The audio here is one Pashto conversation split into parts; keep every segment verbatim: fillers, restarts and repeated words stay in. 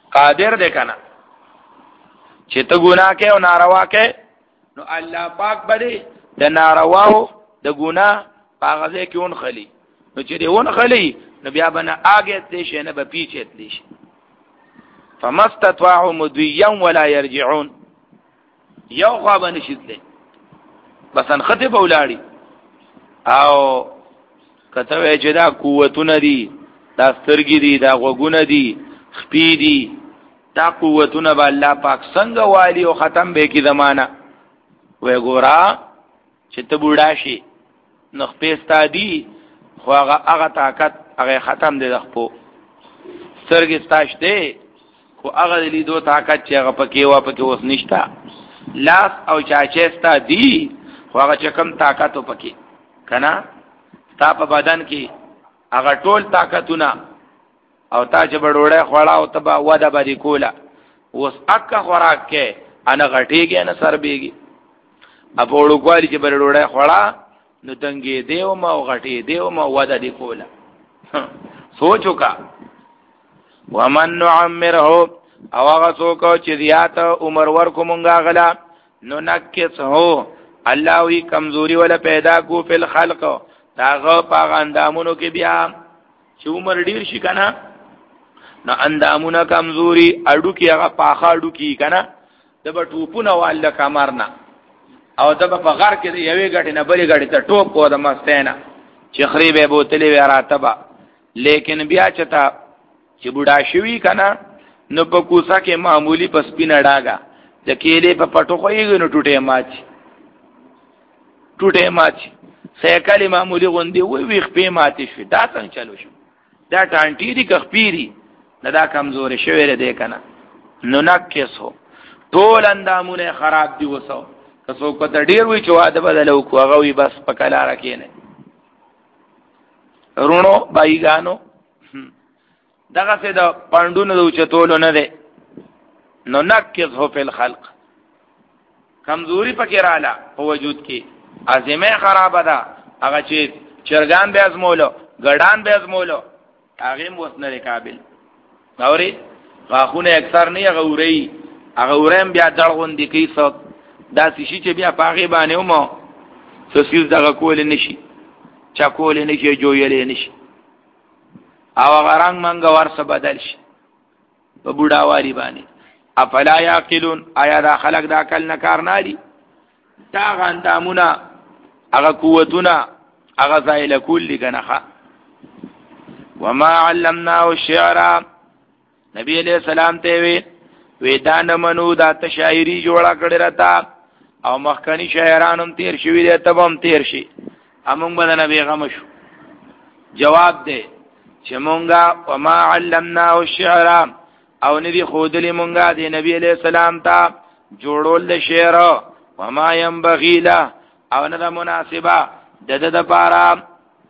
قادر دی کنه چې ته ګناه کې او ناروا کې نو الله پاک بده د نارواو د ګناه پاغه کې اون خلی نو چې دی اون خلی نو بیا بنا اگے دې شي نه به پیچھے دې شي فمستطاعوا مديا ولا يرجعون یو خوا باندې شتله بس ان خطه بولاړي او کته چې دا قوتونه دي دا سترګې دي دا غوګونه دي خپې دي دا قوتونه به الله پاک څنګه والی او ختم به کی زمانہ وې ګورا چې ته بوډا شي نو خپې ستادي خو هغه هغه طاقت هغه ختم دي خپو سترګې ستاش دي خو هغه لیدو طاقت چې هغه پکې وا پکې اوس نشتا لاس او چاچستا دی خو هغه چې کم طاقت پکې کنا تا په بدن کې هغه ټول طاقتونه او تا چې بډوړې خوړا او تبا ودا باندې کولا اوس اکه خوراک کې انا غټيږي نه سربيږي اپ وړو کوالي چې بډوړې خوړا نو دنګي دیو ما او غټي دیو ما ودا دی کولا سوچو کا ومن نعمره او هغه څوک چې زیات عمر ورکو مونږه غلا نو نکس هو الله وی کمزوري ولا پیدا کو فل خلق داغه پاغ اندامونو کې بیا چې عمر ډیر شي کنه نو اندامونه کمزوري اډو کې هغه پاخه اډو کې کنه د بټوپونه واله کمرنا او د په غار کې یوې غټې نه بلې غټې ته ټوپ کو د مستینا چې خریبه بوتلې و راتبه لیکن بیا چتا چې بوډا شوی کنه نو په کوسه کې معمولی پسپینه ډاګه د کېلې په پټو خوېږي نو ټوټه ماچ ټوټه ماچ سیکل معمولی غوندي وي وي خپې ماتې شو دا څنګه چلو شو دا ټانټی دي کخپيري نه دا کمزور شوی ردی کنه نو نکسو ټول اندامونه خراب دي وسو کڅو کو ته ډیر وی چې واده بدلو کو هغه وي بس پکلا راکینه رونو بایګانو دغه څه د پاندونو د چتولو نه ده نو نکز هو فی الخلق کمزوری پکې رااله په وجود کې عظمه خراب ده هغه چې چرګان به ازمولو ګډان به ازمولو هغه موسنه قابل اوري غاخونه اکثر نه غوري هغه ورم بیا دړغون دي کې څو داسې شي چې بیا پاغي باندې ومو سوسیز دغه کول نشي چا کول نشي جوړې نشي او غرانګ منګ ورسه بدل شي په بوډاوالي باندې افلا یاقلون آیا دا خلق دا کل نه کار نه دي دا غندامونه هغه قوتونه هغه زایل کل کنه وما علمناه الشعر نبی علیہ السلام ته وی وی دا نه منو دا تشاعری جوړه کړی راته او مخکنی شاعرانم تیر شوی دی ته هم تیر شي امون باندې نبی غم شو جواب دی چې مونږه وما علمناه الشعر او ندی خودلی مونږه دی نبی علیہ السلام ته جوړول د شعر وما ينبغي له او نه مناسبه د د لپاره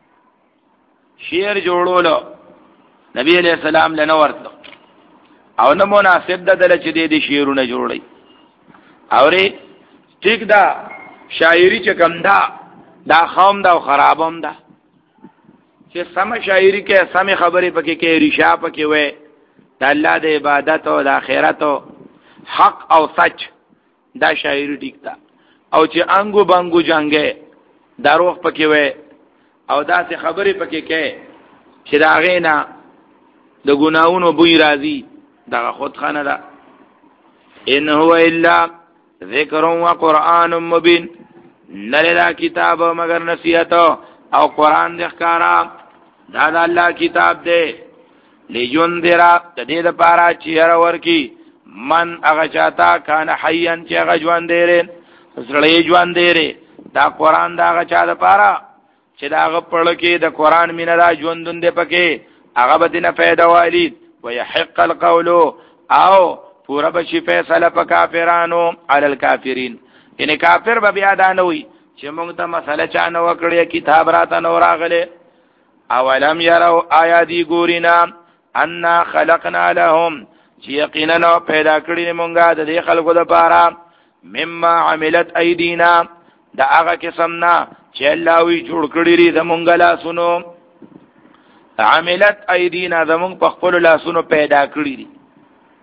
شعر جوړولو نبی علیہ السلام له نو ورته او نه مناسب د دل چې د شعرونه جوړي اوري ټیک دا شاعری چې کم دا دا خام دا او خرابم دا چې سم شاعری کې سم خبرې پکې کې رشا پکې وې د الله د عبادت او د آخرت او حق او سچ دا شاعری ټیک دا او چې انګو بانګو جنگه دروغ پکې وې او دا څه خبرې پکې کې چې دا غینا د ګناونو بوی راځي دا خود خانه دا ان هو الا ذکر و قرآن مبین نللا کتاب مگر نصیحت او قرآن د ښکارا دا د الله کتاب دی لجندرا د دې لپاره چې هر ورکی من هغه چاته کان حیان چې هغه ژوند دی زړې ژوند دی دا قرآن دا هغه چا لپاره چې دا هغه پړ کې د قرآن مینه دا ژوندون دی پکې هغه به دینه فائدہ والی ويحق القول او پورا بشي فیصله په کافرانو علی الکافرین یعنی کافر به بیا دا نه وي چې موږ ته مسله چا نه وکړي کتاب راته نو راغله اولم يروا آیادی ګورینا ان خلقنا لهم چې یقینا پیدا کړی موږ د دې خلکو لپاره مما عملت ایدینا دا هغه قسم نه چې الله وی جوړ کړی لري زمونږ لاسونو عملت ایدینا زمونږ په خپل لاسونو پیدا کړی دي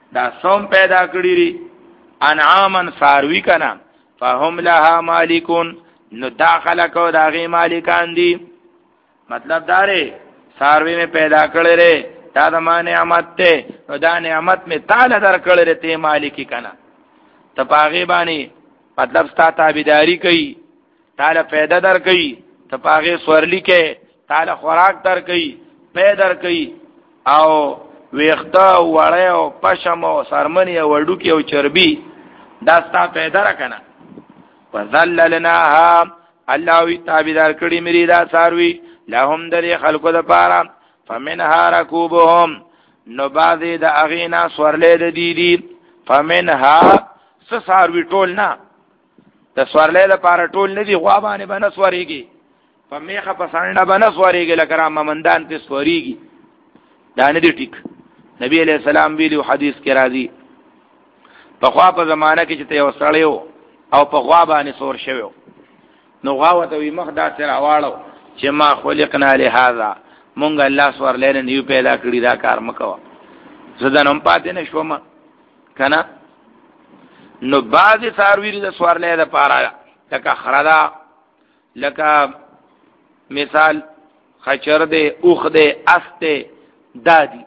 دا سوم پیدا کړی ری انعامن ساروی کنا فهم لها مالکون نو داخله کو داغي مالکان دي مطلب داره ساروی میں پیدا کړی ری دا د ما نعمت ته نو دا نعمت میں تعالی در کړی ری ته مالکی کنا ته پاغي باندې مطلب ستا تابعداري کوي تعالی پیدا در کوي ته پاغي سورلی کې تعالی خوراک در کوي پیدا در کوي او ویخته وړه او پشم او سرمنی او وډو کې او چربي دا ستا پیدا را کنه وذللناها الله وی تابعدار کړي مری دا ساروی لهم در خلقو د پاره فمنها ركوبهم نو بعضی د اغینا سورلې د دی دی فمنها س ساروی ټول نه د سورلې د پاره ټول نه دی غوا باندې باندې سوريږي فمیخه پسانډه باندې سوريږي لکه را ممندان ته سوريږي دا نه دی ټیک نبی علیہ السلام ویلو حدیث کې راځي په خوا په زمانہ کې چې ته وسړیو او په غوا باندې سور شویو نو غوا ته وي مخ دا سره واړو چې ما خلقنا لهذا مونږ الله سور لین نیو پیدا کړی دا کار مکوا زدانم پاتې نشوم کنه نو باز ساروی د سور لید پارا لکه خردا لکه مثال خچر دے اوخ دے استه دادی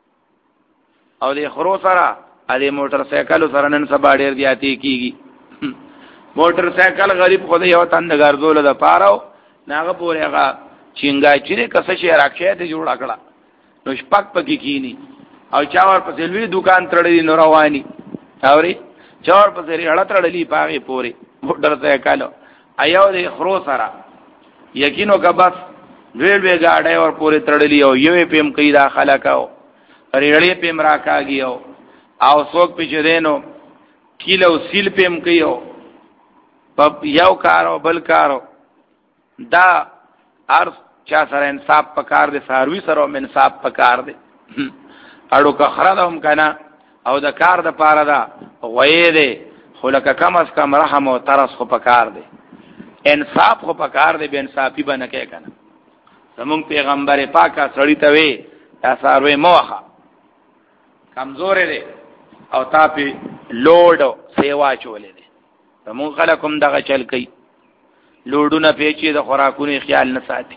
او د خرو سره ا موټر سایکل سره نن سبا ډیر زیاتی کیږي موټر سایکل غریب خو یو تند ګرځول د پاره ناغه پورې هغه چنګای چې کسه شي راکشه ته جوړ کړه نو شپک پکې کینی او چاور په سلوی دکان تړلې نو رواني اوري چاور په سری اړه تړلې پاغه پورې موټر سایکل ایو د خرو سره یقینو کا بس ډېر به گاډي اور پورې تړلې او یو پم کې داخله کاو ریړې پم راکاږي او څوک په دینو کیلو سیل پم کيو په یو کارو بل کارو دا ار چا سره انصاف پکار دي سروي سره انصاف پکار دي اړو که خردهم کنه او د کار د پاره دا غوي دي خلک کم از کم رحم او ترس خو پکار دي انصاف خو پکار دي به انصافي بنه کې کنه زمون پیغمبر پاکه سړی ته وي دا سروي موخه کمزور دي او تا په لوډ سیوا چولې دي زمون خلکم دغه چل کوي لوډونه پیچې د خوراکونو خیال نه ساتي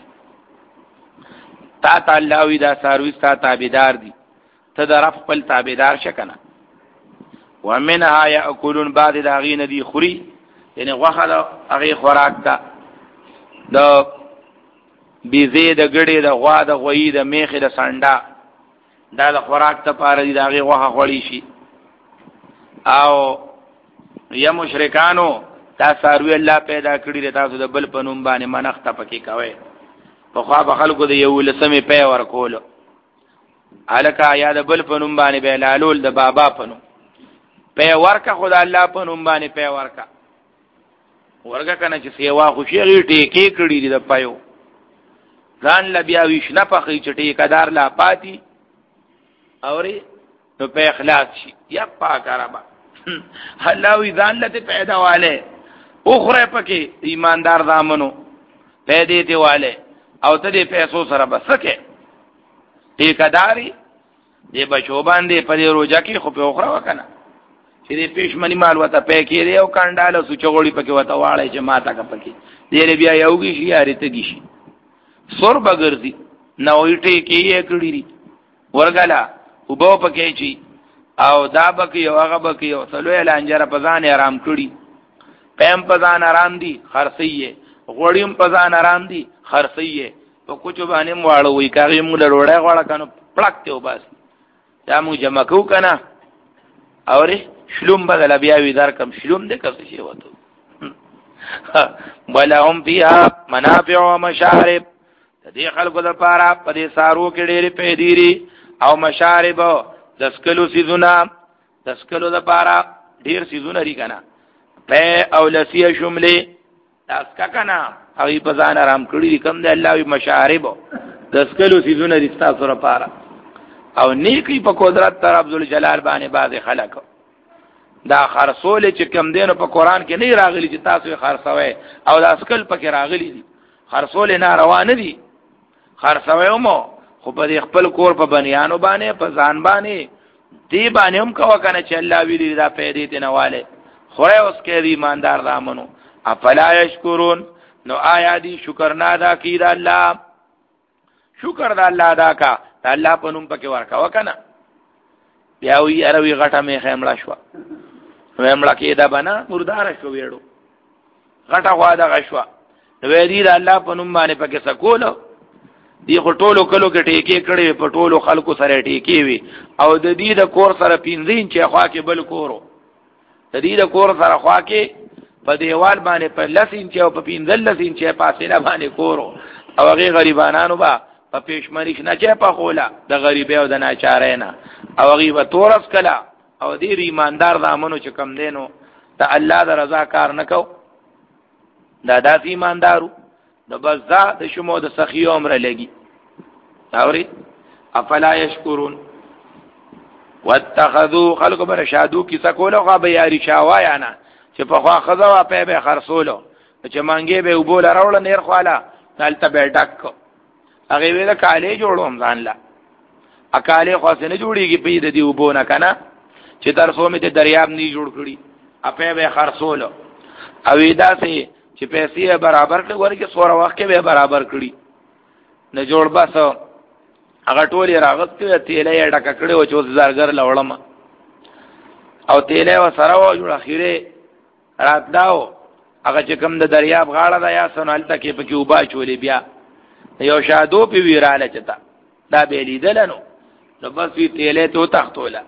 تا تعالی وی دا سروي ستا تابعدار دي ته د رب خپل تابعدار شکنه ومنها یاکلون بعد د غین دي خوري یعنی غوخه د هغه خوراک تا د بيزي د ګړې د غوا د غوي د میخه د سانډا دا د خوراک ته پاره دي د هغه غوخه خوري شي او یا مشرکانو تا ساروی الله پیدا کړی تاسو د بل پنوم باندې منخته پکې کوي په خوا به خلکو د یو لسمه پی ورکول الکه یا د بل پنوم باندې به لالول د بابا پنوم پی ورکه خدای الله پنوم باندې پی ورکه ورګه کنه چې سیوا خوشي ټیکې کړی د پایو ځان ل بیا وښنه پخې چټي کدار لا پاتی اوري نو په اخلاص شي یا پاک ربا الله وی ځان لته پیدا والے اخره پکې ایماندار دامنو پیدا دی والے او ته دې پیسو سره بسکه ټیکداري دې بچو باندې په دې روزه کې خو په اخره وکنه چې دې پېشمنی مال وته پې کې دی او کانډاله سوچوړي پکې وته واړې چې ماته کا پکې دې بیا یوږي شي یاري ته گیشي سور بغرزي نو یټه کې یې کړی ورګلا وبو پکې چی او دا بکی او هغه بکی او سلوې لانجره پزان آرام کړي پم پزان آرام دي خرسیه غوړیم پزان آرام دي خرسیه په کوچو باندې مواړو وی کاغی موږ لړوړې غواړه کنو پړکته وباس دا مو جمع کو کنه اورې شلوم بدل بیا وی در کم شلوم دې کس شي وته ولهم فيها منافع ومشارب دې خلکو د پاره په دې سارو کې ډېرې پیډيري او مشارب دسکلو سیزونا دسکلو د پارا ډیر سیزونه لري کنه په او لسیه شملې داسکا کنه هغه په ځان آرام کړی کوم د الله وی مشارب دسکلو سیزونه د تاسو لپاره او نیکی په قدرت تر عبد الجلال باندې باز خلق دا خرصول چې کم دینو په قران کې نه راغلي چې تاسو خرصوي او د اسکل پکې راغلي دي خرصول نه روان دي خرصوي مو خو په خپل کور په بنیانو باندې په ځان باندې دی باندې هم کوه کنه چې الله ویلی دا پیدې ته نواله خوره اوس کې دی ایماندار دامنو افلا یشکرون نو آیا دی شکر نه ادا کی دا الله شکر دا الله ادا کا دا الله په نوم پکې ورکا وکنه بیا وی اروي غټه می خیمړه شو خیمړه کې دا بنا مردار شو ویړو غټه غوا دا غشوا نو وی دا الله په نوم باندې پکې سکولو دی خټولو کلو کې ټیکې کړي په ټولو خلکو سره ټیکې وي او د دې د کور سره پینځین چې خوا کې بل کورو د دې د کور سره خوا کې په دیوال باندې په لسین چې او په پینځل لسین چې فاصله باندې کورو او هغه غریبانو با په پېشمنی نه چې په خوله د غریبې او د ناچارې نه او هغه به تورس کلا او دې ایماندار دامنو چې کم دینو ته الله د رضا کار نکاو دا داسې ایماندارو نو بس دا د شمو د سخی عمر لګي اوري افلا یشکرون واتخذوا خلق برشادو کی سکول او غبه یاری شاوایا نه چې په خوا خزوا په به خرصولو چې مانګي به وبول راول نیر خواله تلته به ډک هغه ویل کاله جوړوم ځان لا اکاله خاصنه جوړیږي په دې دی وبونه کنه چې درسو می ته دریاب نی جوړ کړی اپه به خرصولو او دا سي چې پیسې برابر کړي ورکه سوره وخت کې به برابر کړي نه جوړ بس هغه ټولې راغت کې تیلې ډکه کړي او چې زارګر لوړم او تیلې و سره و جوړ اخیره رات داو هغه چې کوم د دریاب غاړه دا یا سنال تکي په کې وبا چولې بیا یو شادو په ویراله چتا دا به لیدل نو نو بس وی تیلې تو تختوله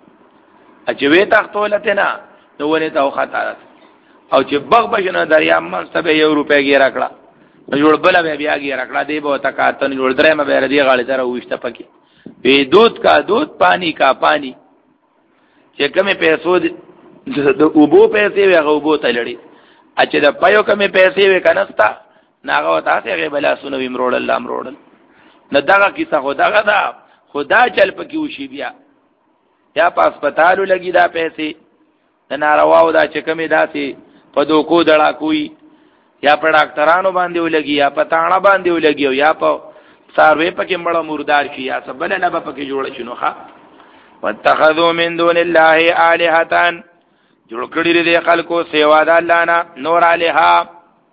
اچوي تختوله ته نه نو ونه تا خطر او چې بغ بشنه دریاب منځ یو روپیا ګیر کړه جوړ بل به بیا ګیر کړه دی به تکاتن جوړ درې مې به ردی غاړي تر وښته پکې وی دودھ کا دودھ پانی کا پانی چې کومه پیسو د اوبو پیسې وي هغه اوبو ته لړي اچې د پيو کومه پیسې وي کنهستا ناغه تاسو هغه بلا سونو ومروړ الله امروړ نه دغه کیسه خدای دا خدا چل پکې وشي بیا یا په هسپتالو لګي دا پیسې د نارواو دا چې کومه داسي په دوکو دړه کوي یا په ډاکټرانو باندې ولګي یا په تاڼه باندې ولګي یا په ساروي پکې مړه مردار شي یا سبل نه به پکې جوړ شنو ښا واتخذوا من دون الله الهه جوړ کړی دي خلکو سیوا د الله نه نور الها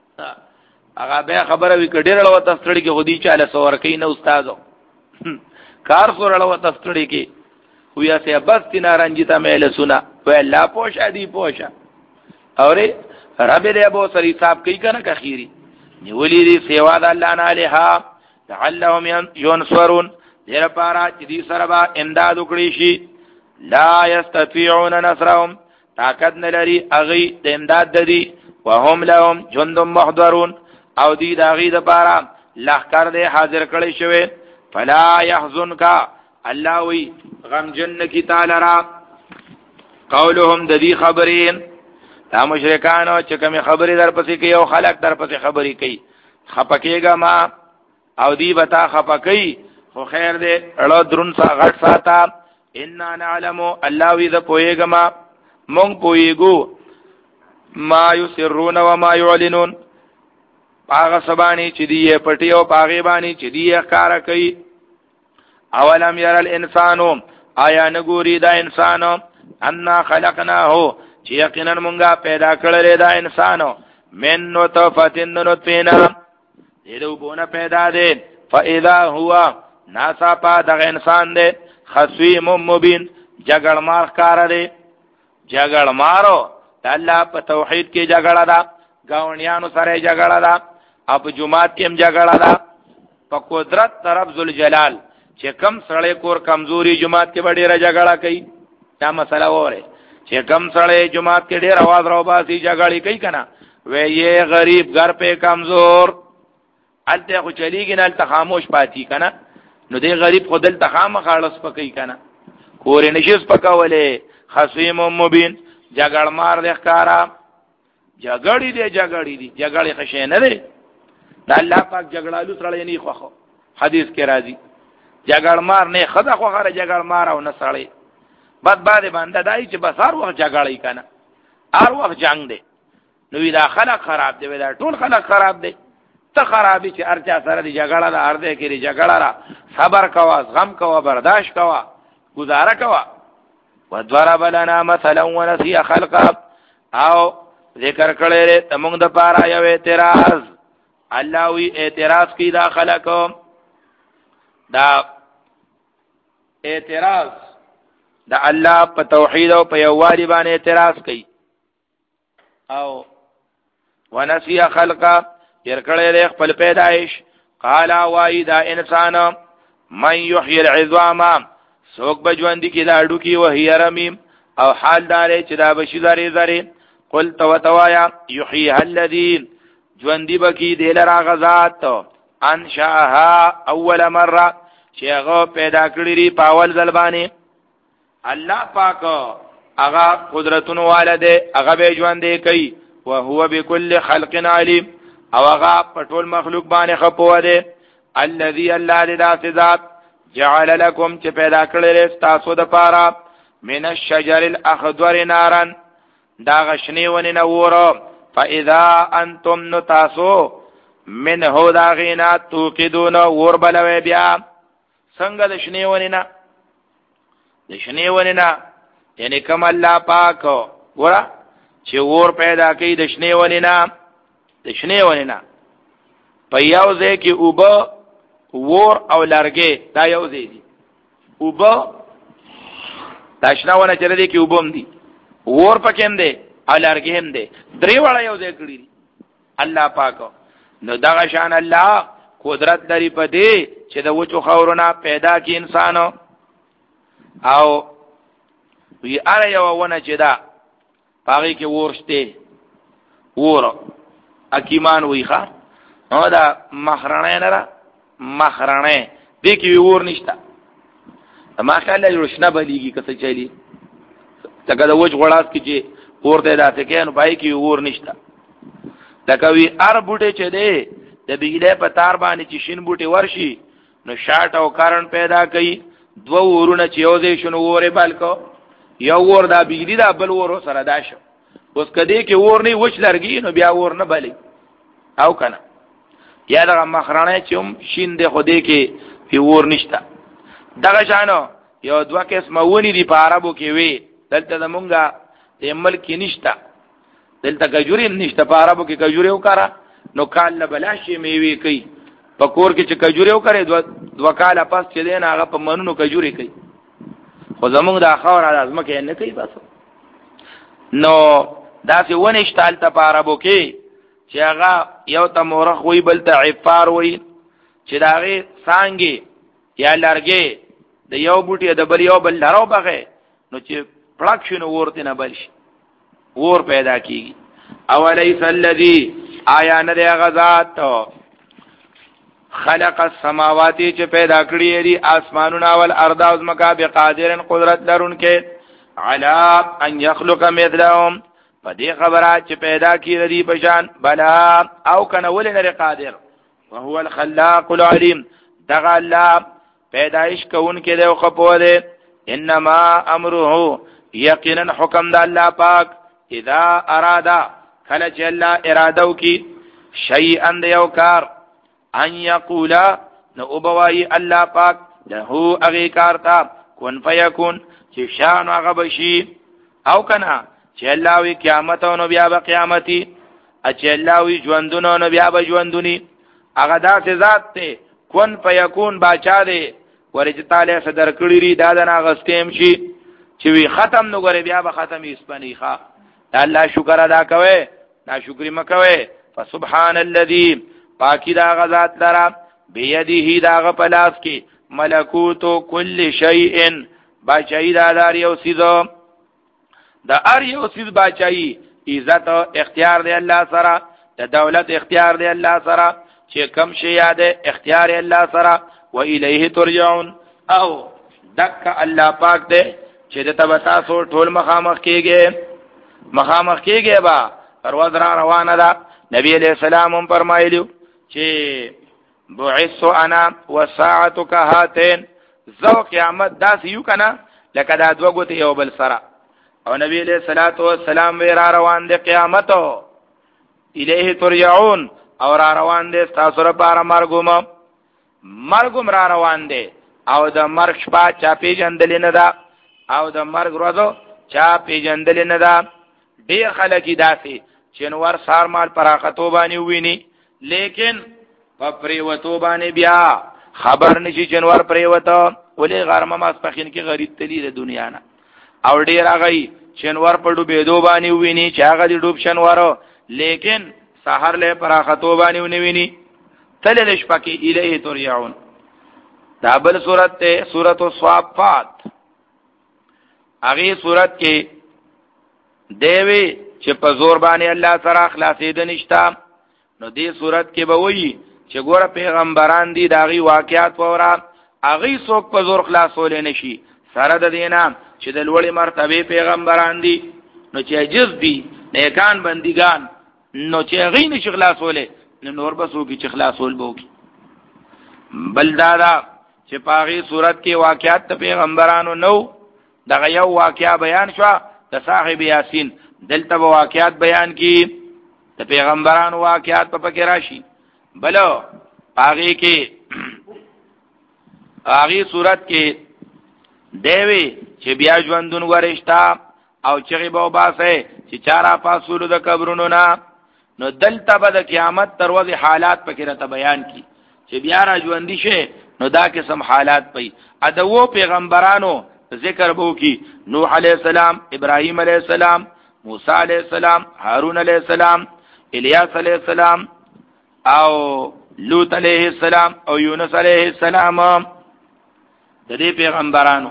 هغه به خبره وی کډیر له تستړي کې خودي چاله سور کوي نه استادو کار سور له تستړي کې ویا سه بس تینا رنجیتا مېله سنا ولا پوشا دی پوشا اوره رب دې ابو سری صاحب کوي کنه کخيري نیولې دي سیوا د الله نه الها لعلهم ينصرون دیر پارا چې دې سره با امداد وکړي شي لا يستطيعون نصرهم طاقت نه لري اغي د امداد ددي وهم لهم جند محضرون او دې داغي د پارا لخر دې حاضر کړي شوی فلا يحزنك الله وی غم جن کی تعالی را قولهم د دې خبرین دا مشرکانو چې کوم خبرې در پسې کوي او خلق در پسې خبرې کوي خپکیګه ما او دی بتا خپکی خو خیر دې اړه درون سا غټ ساته ان نعلم الله وی ذ پویګه ما مونږ پویګو ما یسرون و ما یعلنون هغه سبانی چې دی پټي او پاغي باندې چې دی ښکارا کوي اولم ير الانسان آیا نګوري دا انسان ان خلقناه چې یقینا مونږه پیدا کړل دا انسان من نطفه نطفه دې وبونه پیدا دي فاذا هو ناصفا دغه انسان دې خصیم مبین جګړ مار کار دې جګړ مارو الله په توحید کې جګړه ده گاونیانو سره جګړه ده اپ جمعات کې هم جګړه ده په قدرت طرف ذل جلال چې کم سړی کور کمزوري جمعات کې ډېره جګړه کوي دا مسله وره چې کم سړی جمعات کې ډېر आवाज راو باسي جګړه کوي کنه وې یہ غریب گھر په کمزور الته خو چلیږي نه الته خاموش پاتې کنه نو دې غریب خودل تخامه خالص پکې کنه کور نشیس پکاولې خصیم مبین جګړ مار د ښکارا جګړې دې جګړې دې جګړې خشه نه ده د الله پاک جګړالو سره نه خوخه حدیث کې راځي جګړ مار نه خدا خو غره جګړ مار او نه سړی بد باندې باندې دای چې بسار وخت جګړې کنه هر وخت جنگ دی نو دا خلک خراب دی دا ټول خلک خراب دی ته خرابې چې ارچا سره دی جګړه دا ارده کې جګړه را صبر کوا غم کوا برداشت کوا گزاره کوا وضرب لنا مثلا ونسي خلقه او ذکر کړی تمونږ د پاره یو اعتراض الله وی اعتراض کی دا خلقو دا اعتراض دا الله په توحید او په یووالي باندې اعتراض کوي او ونسي خلقه ير کړی خپل پیدائش قال وای دا انسان من يحيي العظام سوک بجوندی کی دا اډو کی وهي رمیم او حال دار چې دا بشي زری زری قل تو توایا يحييها الذي جوندی بکی دل را غزات انشاها اول مره چې هغه پیدا کړی ری پاول زلبانی الله پاک هغه قدرتونو والده هغه به ژوندې کوي او هو بكل خلق عليم او هغه پټول مخلوق باندې خپو ده الذي الله ذات ذات جعل لكم چې پیدا کړل تاسو د پاره من الشجر الاخضر نارا دا غشنی ونی نور فاذا انتم نتاسو منه دا غینا توقدون ور بلوي بیا څنګه د شنی ونی نه د شنی ونی نه یعنی کوم الله پاک ورا چې ور پیدا کوي د شنی ونی نه د شنی ونی نه په یو ځای کې اوبه ور او لرګي دا یو ځای دي اوبه دا شناونه چره دي کې اوبم دي ور پکې هم دي او لرګي هم دي درې واړه یو ځای کړی دي الله پاک نو دا شان الله قدرت لري په دې چې د وچو خورونه پیدا کی انسانو او وی اره یو ونه چې دا پاږي کې ورشته ور اکیمان وی ښا نو دا مخرانه نه را مخرانه دې کې ور نشتا ماشاءالله روشنه بلیږي کته چلی تګه د وچ غړاس کې چې ورته داسې کې نو پای کې ور نشتا تکوي ار بوټي چې دې د بجلی په تار باندې چې شین بوټي ورشي نو شاټ او کارن پیدا کوي دو ورونه چې یو ځای شنو وره بالکو یو ور دا بجلی دا بل ور سره داشه اوس کدی کې ور نه وچ لرګي نو بیا ور نه بلی او کنه یا دا مخرانه چې هم شین دی خو دې کې په ور نشتا دغه شانو یو دوا قسمه ونی دی په عربو کې وی دلته د مونږه د ملک نشتا دلته کجوري نشته په عربو کې کجوري وکړه نو کال له بلاشي میوي کوي په کور کې چې کجوري وکړي دو دو کال پس چې دین هغه په منونو کجوري کوي خو زمونږ د اخور اعظم کې نه کوي بس نو دا څه ونه شتال ته په عربو کې چې هغه یو ته مورخ وی بل ته عفار وی چې داغه سانګي یا لرګي د یو بوټي د بل یو بل لارو بغه نو چې پړک شنو ورته نه بل شي ور پیدا کیږي اولیس الذی آیا نه دی غزاد خلق السماوات چې پیدا کړی دی اسمانونه او الارض او زمکا بقادر قدرت لرونکې علا ان يخلق مثلهم پدې خبره چې پیدا کړی دی بشان بلا او کنه ولنه قادر وهو الخلاق العليم دغه الله پیدائش کوونکې دی او خپو دی انما امره یقینا حکم د الله پاک اذا ارادا کله چې الله اراده وکي شیئا د یو کار ان یقولا نو وبوای الله پاک له هغه کار ته کن فیکون چې شان هغه بشي او کنا چې الله وی قیامت او بیا به قیامتي چې الله وی ژوندونه نو بیا به ژوندونی هغه داسې ذات ته کن فیکون باچا دی ورته تعالی صدر کړی ری دا نه غستیم شي چې وی ختم نو غره بیا به ختم یې سپنی ښا الله شکر ادا کوي ناشکری مکوي فسبحان الذي پاکی دا غزات لرا بيديه دا غپلاس کی ملکوت کل شیء بچای دا دار یو سیزو دا ار یو سیز بچای عزت اختیار دی الله سره د دولت اختیار دی الله سره چې کم شي یاده اختیار الله سره و الیه ترجعون او دک الله پاک دی چې د تبتا سو ټول مخامخ کیږي مخامخ کیږي با پرواز را روانه ده نبی علیہ السلام هم فرمایلیو چې بعث انا وساعه كهاتين زو قیامت داس یو کنه لکه دا دوه غوته یو بل سره او نبی علیہ الصلوۃ والسلام وی را روان دي قیامت الیه ترجعون او را روان دي تاسو لپاره مرګوم مرګوم را روان دي او د مرګ شپه چا پیژندل نه ده او د مرګ ورځ چا پیجندل نه دا ډیر خلک داسي چنور سار مال پراختو باندې ویني لیکن په پریوتو باندې بیا خبر نشي چنور پریوتو ولې غرمه ماسپخین کې غریب تلی د دنیا نه او ډیر هغه چنور په ډوبې دو باندې ویني چې هغه د ډوب شنوارو لیکن سحر له پراختو باندې ونویني تل شپکی الیه ترجعون. دا بل صورت ته سورۃ الصافات. هغه صورت کې دیوی چې په زور باندې الله سره خلاصې د نشتا نو دې صورت کې به وایي چې ګوره پیغمبران دي داغي واقعات وره هغه څوک په زور خلاصول نشي سره د دینه چې د لوړې مرتبه پیغمبران دي نو چې عجز دي نیکان بندگان نو چې هغه نشي خلاصوله نو نور بسو کی چې خلاصول بو کی بل دادا چې پاغي صورت کې واقعات د پیغمبرانو نو دغه یو واقعا بیان شو د صاحب یاسین دلته واقعات بیان کی د پیغمبرانو واقعات په پکې راشي بلو پاغي کې هغه صورت کې دیوی چې بیا ژوندون ورشتا او چې به وباسه چې چارا پاسولو د قبرونو نه نو دلته به د قیامت تر ورځې حالات پکې راته بیان کی چې بیا را ژوندې شي نو دا قسم حالات پي ادو پیغمبرانو ذکر بو کی نوح علیہ السلام ابراہیم علیہ السلام موسی علیہ السلام هارون علیہ السلام الیاس علیہ السلام او لوط علیہ السلام او یونس علیہ السلام د دې پیغمبرانو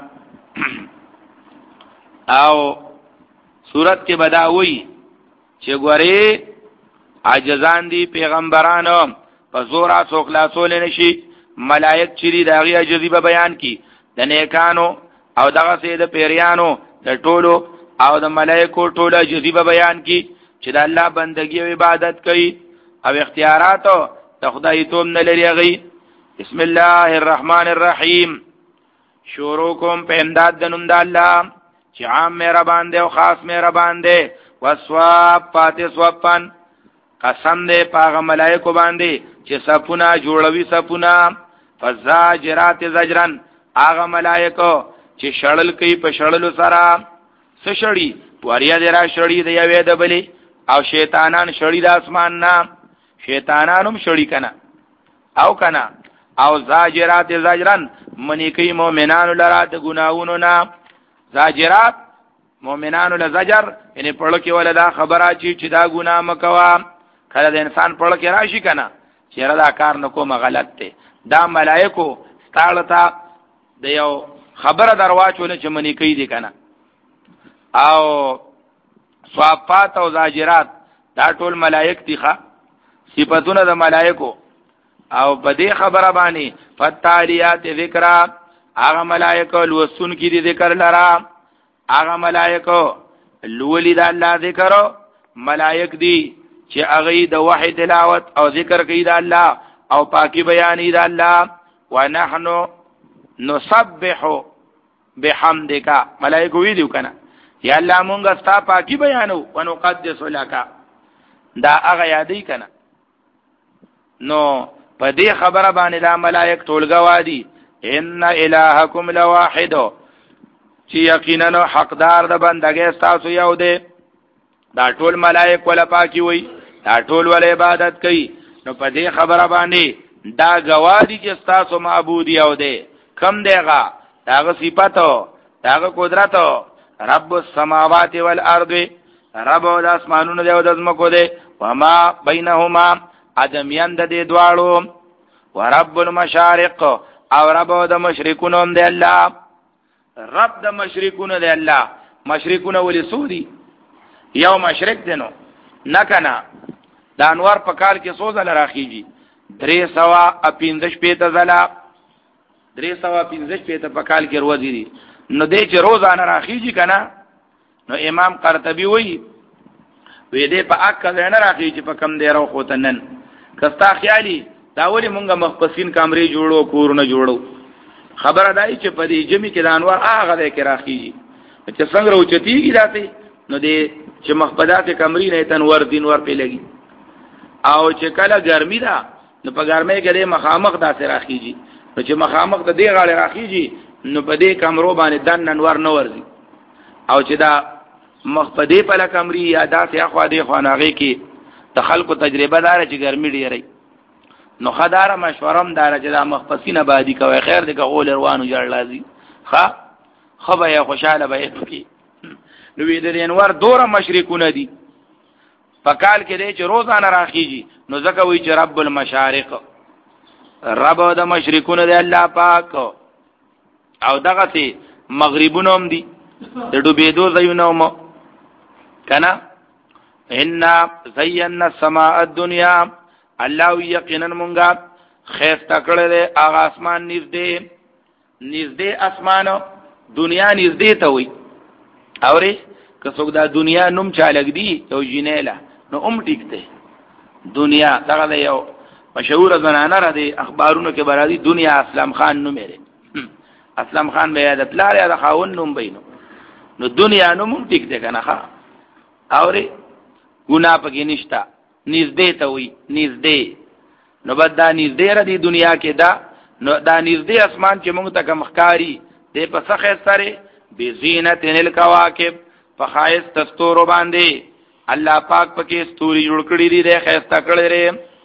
او صورت کې بداوی چې ګوري عاجزان دي پیغمبرانو په زور او خلاصول نشي ملائک چې داغي عجزي به بیان کی د نیکانو او دغه سي د پیریانو د ټولو او د ملائکو ټوله عجزي به بیان کی چې د الله بندگی او عبادت کوي او اختیارات د خدای توم نه لري غي. بسم الله الرحمن الرحیم. شروع کوم په امداد د نوم د الله چې عام مهربان دی او خاص مهربان دی. وصفات صفن قسم دې پاغه ملائکه باندې چې صفونه جوړوي صفونه. فزاجرات زجرن هغه ملائکه چې شړل کوي په شړلو سره سشړی وریا دې را شړی دی یوه د بلی او شیطانان شړی د اسمان نه شیطانانم شړی کنه او کنه او زاجرات زجرن منی کوي مؤمنانو لرا د ګناوونو نه. زاجرات مؤمنانو له زجر یعنی پړو کې ولدا خبره چی چې دا ګناه مکوا کله د انسان پړو کې راشي کنه چې را دا کار نکوم غلط دی دا ملائکو ستالتا د یو خبره درواچول چې منی کوي دي کنه. او صفات او زاجرات دا ټول ملائک دي ښا صفاتونه د ملائکو او په دې خبره باندې فتالیات ذکر هغه ملائکه لوسون کې دي ذکر لرا هغه ملائکه لولي د الله ذکر ملائک دي چې هغه د وحی تلاوت او ذکر کوي د الله او پاکي بیانې د الله. ونحنو نسبح بحمدک ملائکه ویلو کنه یا الله مونږه ستا پاکي بیانو ونقدس لك دا هغه یادې کنه. نو په دې خبره باندې د ملائک ټولګه دي ان الہکم لواحد چې یقینا حقدار د بندګۍ تاسو یو دی. دا ټول ملائک ولا پاکي وي دا ټول ول عبادت کوي. نو په دې خبره باندې دا گواهی چې تاسو معبود یو دی. کم دیغه داغه صفاتو داغه قدرت رب السماوات والارض رب د اسمانونو دی او د زمکو دی. وما بینهما ادمیان د دې دواړو. ورب المشارق او رب د مشرقونو دی الله. رب د مشرقونو دی الله. مشرقونو ولې سودی یو مشرق دینو نکنه د انوار په کال کې سوزل راخیږي درې سوا پنځه پېته زلا درې سوا پنځه پېته په کال کې ورځي دي. نو دې چې روزانه راخیږي کنه نو امام قرطبي وایي وې دې په اکه نه راخیږي په کم دی راو خوتنن کستا خیالي دا ولې مونږه مخپسین کمرې جوړو کورونه جوړو خبره دای چې په دې جمی کې د انوار هغه دې کې راخیږي چې څنګه راوچتيږي راته نو دې چې مخپدات کمرې نه تنور دین ور په لګي او چې کله ګرمي ده نو په ګرمۍ کې دې مخامخ داسې راخیږي نو چې مخامخ د دې غاړه راخیږي نو په دې کمرو باندې دن انور نه ورځي او چې دا مخ په دې په کمرې یا داسې اخوا دې خوا ناغې کې د خلکو تجربه داره چې ګرمي ډېرې نو خداره مشورم داره چې دا مخ پسینه بادي کوي خیر دې که غول روانو جړ لازي ښه خو به یا خوشاله به پکې نو وی د انور دوره مشرکونه دي په کال کې دې چې روزانه راخیږي نو ځکه وی چې رب المشارق رب د مشرکونه دی الله پاک او دغه سي مغربونه هم دي د ډوبېدو ځایونه هم کنه ان زینا السماء الدنيا الله یقینا مونږه خیسته کړل هغه اسمان نږدې نږدې اسمانو دنیا نږدې ته وي اورې که څوک دا دنیا نوم چالک دی یو جنیلا نو ام ټیک ده دنیا دغه یو مشهور زنانه را دي اخبارونو کې برادي دنیا اسلام خان نوم لري اسلام خان به یاد پلار یا د خاون نوم بینو نو دنیا نوم ټیک ده کنه ښا اورې ګنا پکې نشتا نږدې ته وي نږدې نو بد دا نږدې را دي دنیا کې دا نو دا نږدې اسمان چې موږ ته کمخکاری دې په څخه سره بزینت الکواکب فخایس تستور باندې الله پاک پکې ستوري جوړ کړی دي د خیسته کړی لري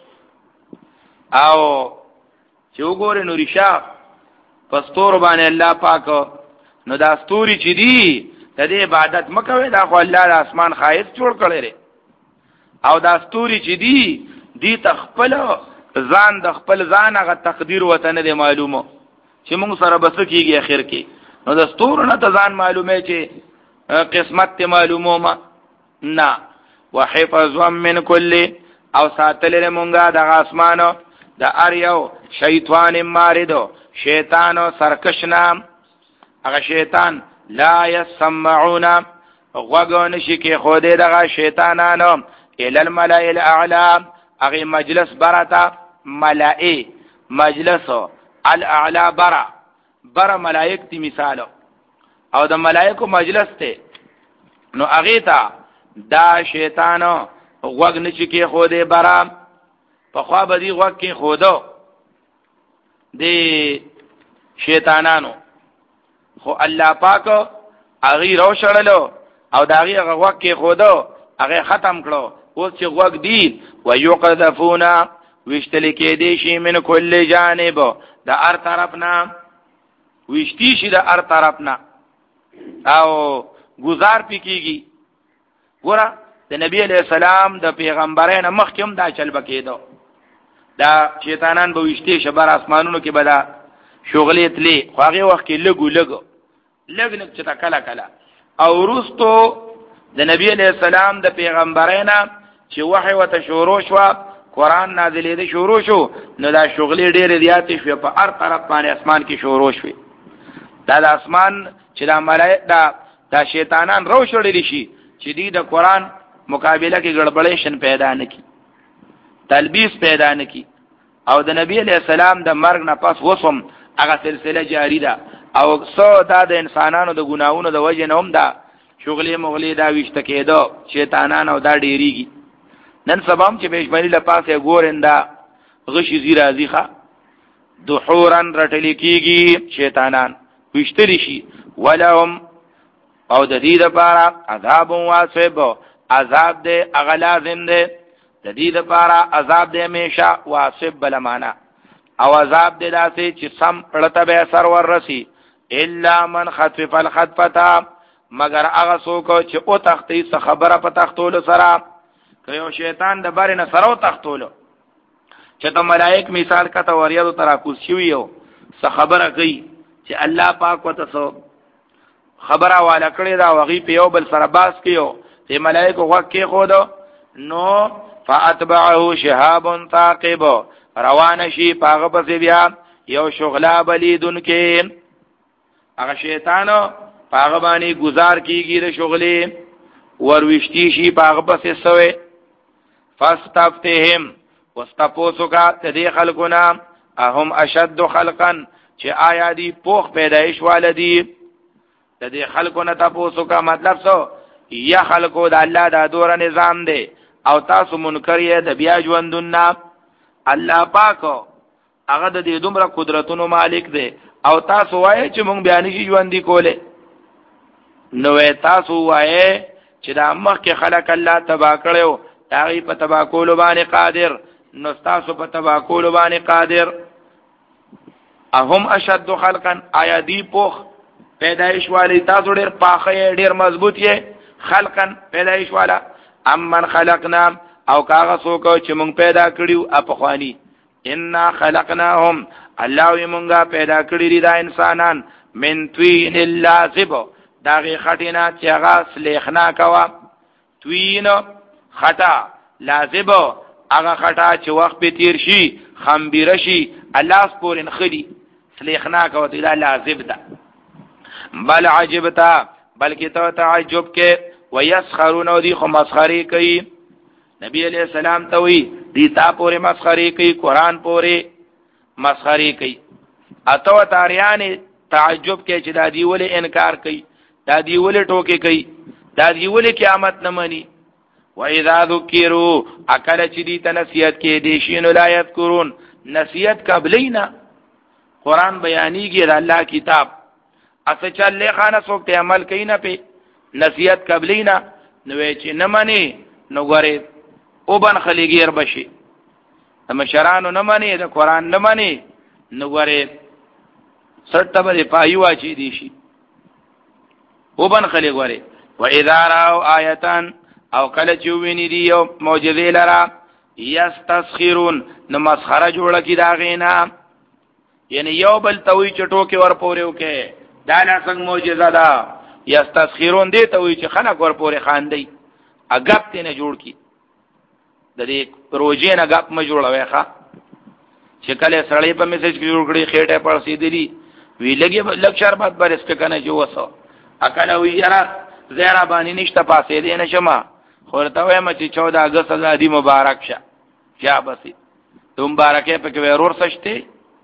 او چې وګوره نو ریشا پستور باندې الله پاک نو دا ستوري چې دي د دې عبادت مکوي دا خو الله د اسمان خایس جوړ کړی لري او دا ستوري چې دي دي تخپل ځان د خپل ځان هغه تقدیر وته نه معلومه چې موږ سره بس کیږي اخر کې نو د ستورو نه ته ځان معلومه چې قسمت ته معلومه ما نه وحفظ من كل او ساتل له مونږه د اسمانو د اریو شیطان ماردو شیطانو سرکشنا هغه شیطان لا يسمعون غوغون شي کې خو دې دغه شیطانانو ال الملائ الاعلى هغه مجلس برتا ملائ مجلس الاعلى برا برا ملائک تی مثال او د ملائکو مجلس ته نو هغه ته دا شیطانو غوغ نشي کې خو دې برا په خوا بدی غوغ کې خودو دی شیطانانو خو الله پاک هغه رو شړلو او داغه غوغ کې خودو هغه ختم کړو اوس چې غوغ دی ويقذفون وشتل کې دی شي من کل جانب د هر طرفنا وشتی شي د هر طرفنا او گزار پکېږي ګوره د نبی علیہ السلام د پیغمبرانو مخکوم دا چل بکېدو دا شیطانان به وشتي شبر اسمانونو کې بدا شغلې تلې خو هغه وخت کې لګو لګو لګ نه چې تا کلا کلا او ورستو د نبی علیہ السلام د پیغمبرانو چې وحی وته شروع شو قران نازلې ده شروع شو نو دا شغلې ډېرې زیاتې شو په هر طرف باندې اسمان کې شروع شو دا د اسمان چې دا ملائکه دا دا شیطانان رو شړل شي چې دی د قران مقابله کې ګړبړېشن پیدا نکي تلبیس پیدا نکي او د نبی علیہ السلام د مرګ نه پس وسم هغه سلسله جاری ده او څو دا د انسانانو د ګناوونو د وجه نه هم دا شغلې مغلې دا وشته کېدو شیطانان او دا ډېریږي نن سبا هم چې بهشمنی لپاسه ګورندا غشي زیرا زیخه دحورن رټل کېږي شیطانان وشتري شي ولهم او د دې لپاره عذاب واسب عذاب دې اغلازم دې د دې لپاره عذاب دې همیشه واسب بلمانا او عذاب دې داسې چې سم پړته به سر ورسي الا من خطف الخطفتا مگر هغه څوک چې او تختې خبره په تختول سره کيو شیطان د بارې نه سره او تختول چې ته ملائک مثال کته وریاض ترا کوسیو څه خبره کوي چې الله پاک وته سو خبره والا کړی دا وغي په یو بل سره باس کیو چې ملائکه وکي خود نو فاتبعه شهاب ثاقب روان شي پاغه پس بیا یو شغلا بلیدن کې هغه شیطانو پاغه باندې گزار کیږي د شغلې وروشتي شي پاغه پس سوې فاستفتهم واستپوسو کا تدې خلقنا اهم اشد خلقا چې آیا دی پوخ پیدایش والدی د دې خلکو نه تاسو کا مطلب څه یا خلکو د الله د دور نظام دی او تاسو منکر یې د بیا ژوندون الله پاک هغه د دې دومره قدرتونو مالک دی او تاسو وایي چې مونږ بیان شي ژوند دی کوله نو تاسو وایي چې دا مخکې خلق الله تبا کړو داغي په تبا کول باندې قادر نو تاسو په تبا کول باندې قادر اهم اشد خلقا آیا دی پوخ پیدایش والی تاسو ډیر پاخه ډیر مضبوط یې خلقا پیدایش والا امن خلقنا او کاغه څوک چې مونږ پیدا کړیو اپخوانی ان خلقناهم الله یې مونږه پیدا کړی دي دا انسانان من توین اللازب داغه خټینا چې هغه سلیخنا کوا توین خټا لازب هغه خټا چې وخت به تیر شي خمبيره شي الله سپورن خلی سلیخنا کوا دا لازب ده بل عجبتا بلکې ته تعجب کې ويسخرون او دي خو مسخري کوي نبی علیہ السلام ته وی دي تا پورې مسخري کوي قران پورې مسخري کوي اته تاریان تعجب کې چې دا دی ولې انکار کوي دا دی ولې ټوکې کوي دا دی ولې قیامت نه مانی واذا ذکروا اکل چې دي تنسیت کې دي شین لا یذکرون نسیت قبلینا قران بیانېږي د الله کتاب اسه چلې خانه څوک ته عمل کوي نه په نسیت قبلینا نو چې نه مانی نو غره او بن خلیګیر بشي د مشرانو نه مانی د قران نه مانی نو غره سټه به پایوا چی دي شي او بن خلی غره و اذا راوا آیتان او کله چې ویني دی یو معجزه لرا یستسخرون نو مسخره جوړه کی دا غینا یعنی یو بل توي چټو کې ور پورې وکي دا نه څنګه معجزه ده یستسخرون دی ته وی چې خلک ور پورې خاندي اګپ ته نه جوړ کی د دې پروژې نه اګپ ما جوړوي ښا چې کله سړی په میسج کې جوړ کړي خېټه پر سیدلی وی لګي لک شربت بر اسکه کنه جو وسو اکل وی یرا زیرا باندې نشته پاسې دې نشما خورته وایم چې چودہ اگست ازادي مبارک شه چا بسي ته مبارکه په کې ورور سشته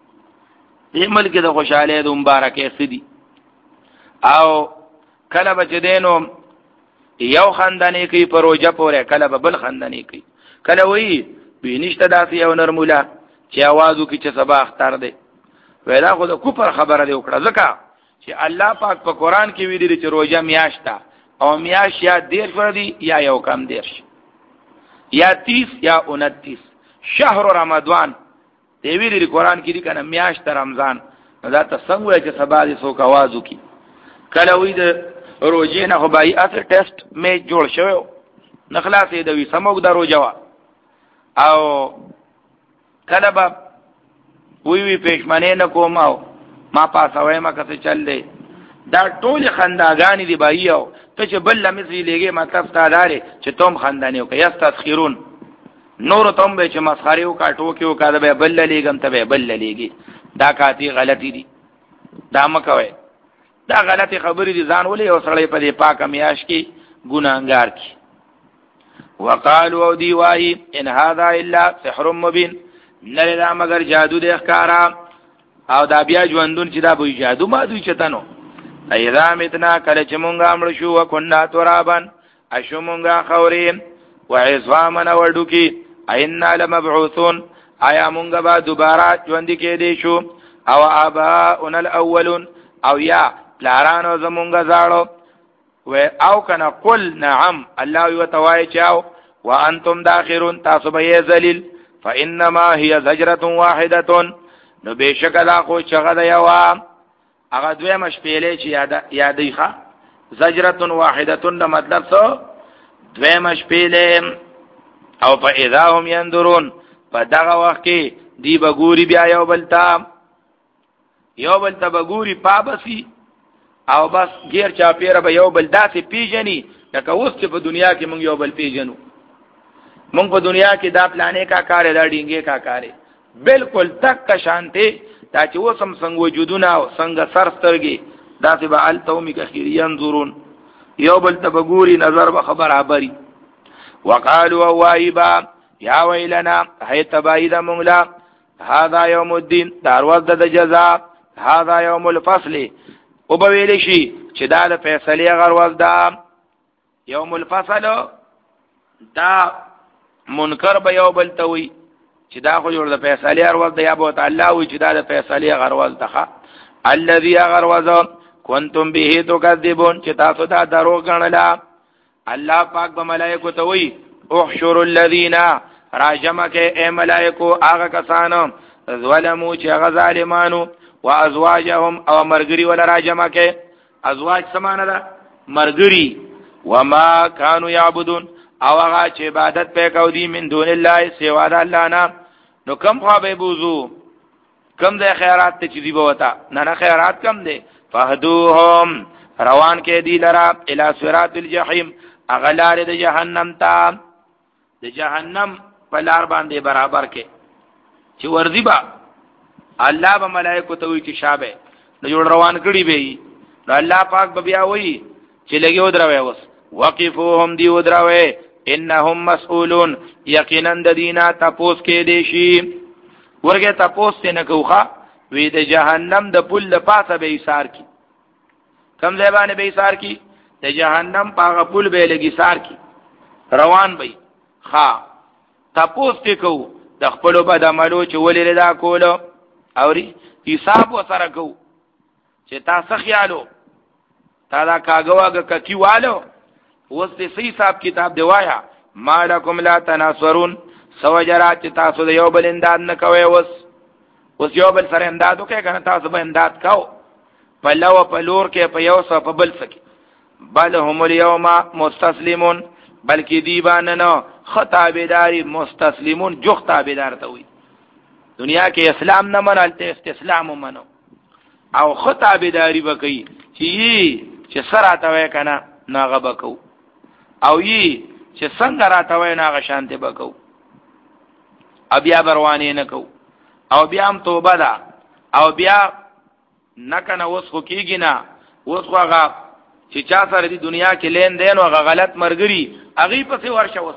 دې ملک د خوشاله د مبارکه سدي او کله بچ دینو یو خندنې کوي پروژه پورې کله بل خندنې کوي کله وی بینشته داسې یو نرمولا چې आवाजو کې چې سبا اختر دی ویلا خو د کوپر خبره دی وکړه ځکه چې الله پاک په قران کې ویلي چې روزه میاشتا او میاش یا دیر فردی یا یو کم دیرش یا تیس یا انتیس شهر رمضان دی ویلي قران کې دی کنه میاشت رمضان دا ته څنګه چې سبا دې څوک आवाजو کې کله وی د روزه نه خو بای اته ټیسټ می جوړ شوی نخلاصې دوی سموګ د روزه او کله به وی وی پېښمنه نه کوم او ما پاسوي ما کته چل دی دا ټول خنداګانی دی بایو ته چې بل لمسي لګي مطلب ستاداري چې توم خندانیو کې یستسخرون نور توم به چې مسخريو کا ټوکیو کا د بل لګم ته بل لګي دا کاتی غلطی دي دا مکوي دا غلطی خبرې دي ځان ولې او سړی په دې پاک میاش کې ګناهګار کی وقالوا دی وای ان هذا الا سحر مبين نره دا مگر جادو د ښکارا او دا بیا ژوندون چې دا به جادو ما دوی چتانو ایذا متنا کله چې مونږه مړ شو وکنا ترابن اشو مونږه خورین وعظامن وډوکی اینا لمبعوثون آیا مونږه به دوباره ژوند کې دي شو او اباؤنا الاولون او یا پلارانو زمونږه زاړو و او کنا قل نعم الله یتوای چاو وانتم داخرون تاسو به ذلیل فانما هي زجره واحده نو بشک دا خو چغه دا یو هغه دوی مشپېلې چې یاد یادې ښه زجره واحده دا مطلب څه دوی مشپېلې او فاذا هم ينظرون په دغه وخت کې دی بګوري بیا یو بلتا یو بلتا بګوري پابسي او بس غیر چا پیر به یو بل داسې پیژني لکه اوس چې په دنیا کې مونږ یو بل پیژنو مونږ په دنیا کې دا پلانې کا کار دا ډینګې کا کار بالکل تک شانته دا چې وسم څنګه وجودونه او څنګه سرسترګي داسې به التومي کخیر ينظرون یو بل تبګوري نظر به خبر عبري وقالوا وایبا یا ویلنا هي تباید مونږ هذا يوم الدين دروازه د جزاء هذا يوم الفصل او به ویل شي چې دا د فیصله غرواز دا یوم الفصل دا منکر به یو بل توي چې دا خو جوړ د فیصله غرواز دی یا به تعالی وي چې دا د فیصله غرواز ده الذي اغروز کنتم به تکذبون چې تاسو دا درو غنلا. الله پاک به ملائکه ته وی احشر الذين راجمک اے ملائکو هغه کسانو ظلمو چې هغه ظالمانو وازواجهم او مرګري ولا راجمک ازواج سمانه ده مرګري وما كانوا يعبدون او هغه چې عبادت په کو دي من دون الله سوا د الله نه. نو کم خو به بوزو کم د خیرات ته چې دی بوتا نه نه خیرات کم دي. فهدوهم روان کې دی لرا الى صراط الجحیم اغلار د جهنم ته د جهنم په لار باندې برابر کې چې ورځي با الله به ملائکه ته وی چې شابه نو جوړ روان کړي به نو الله پاک به بیا وی چې لګي ودروي وس وقفوهم دی ودروي انهم مسئولون یقینا د دینا تپوس کې دی شي ورګه تپوس نه کوخه وی د جهنم د پل د پاسه به ایثار کی کم ځای باندې به ایثار کی د جهنم پاغه پل به لګي سار کی روان به ها تپوس کې کو د خپل بد عملو چې ولې لدا کولو اوري حساب وسره کو چې تاسو خیالو تا دا کاغواګه ککیوالو اوس دې صحیح حساب کتاب دی وایا مالکم لا تناصرون سوجرات تاسو د یو بل انداد نه کوي اوس اوس یو بل سره انداد وکړي کنه تاسو به انداد کاو په لو په لور کې په یو څه په بل څه بل هم اليوم مستسلمون بلکې دی باندې نو خطابداري مستسلمون جو خطابدار ته وي دنیا کې اسلام نه منل ته استسلام ومنو او خطابداري وکي چې چې سره تا وای کنه ناغه بکو او یي چې څنګه راته وای ناغه شانته بکو بیا بروانې نه کو او بیا هم توبه ده او بیا نکنه اوس خو کېږي نه اوس خو هغه چې چا سره دی دنیا کې لین دین او هغه غلط مرګري هغه پسې ورشه اوس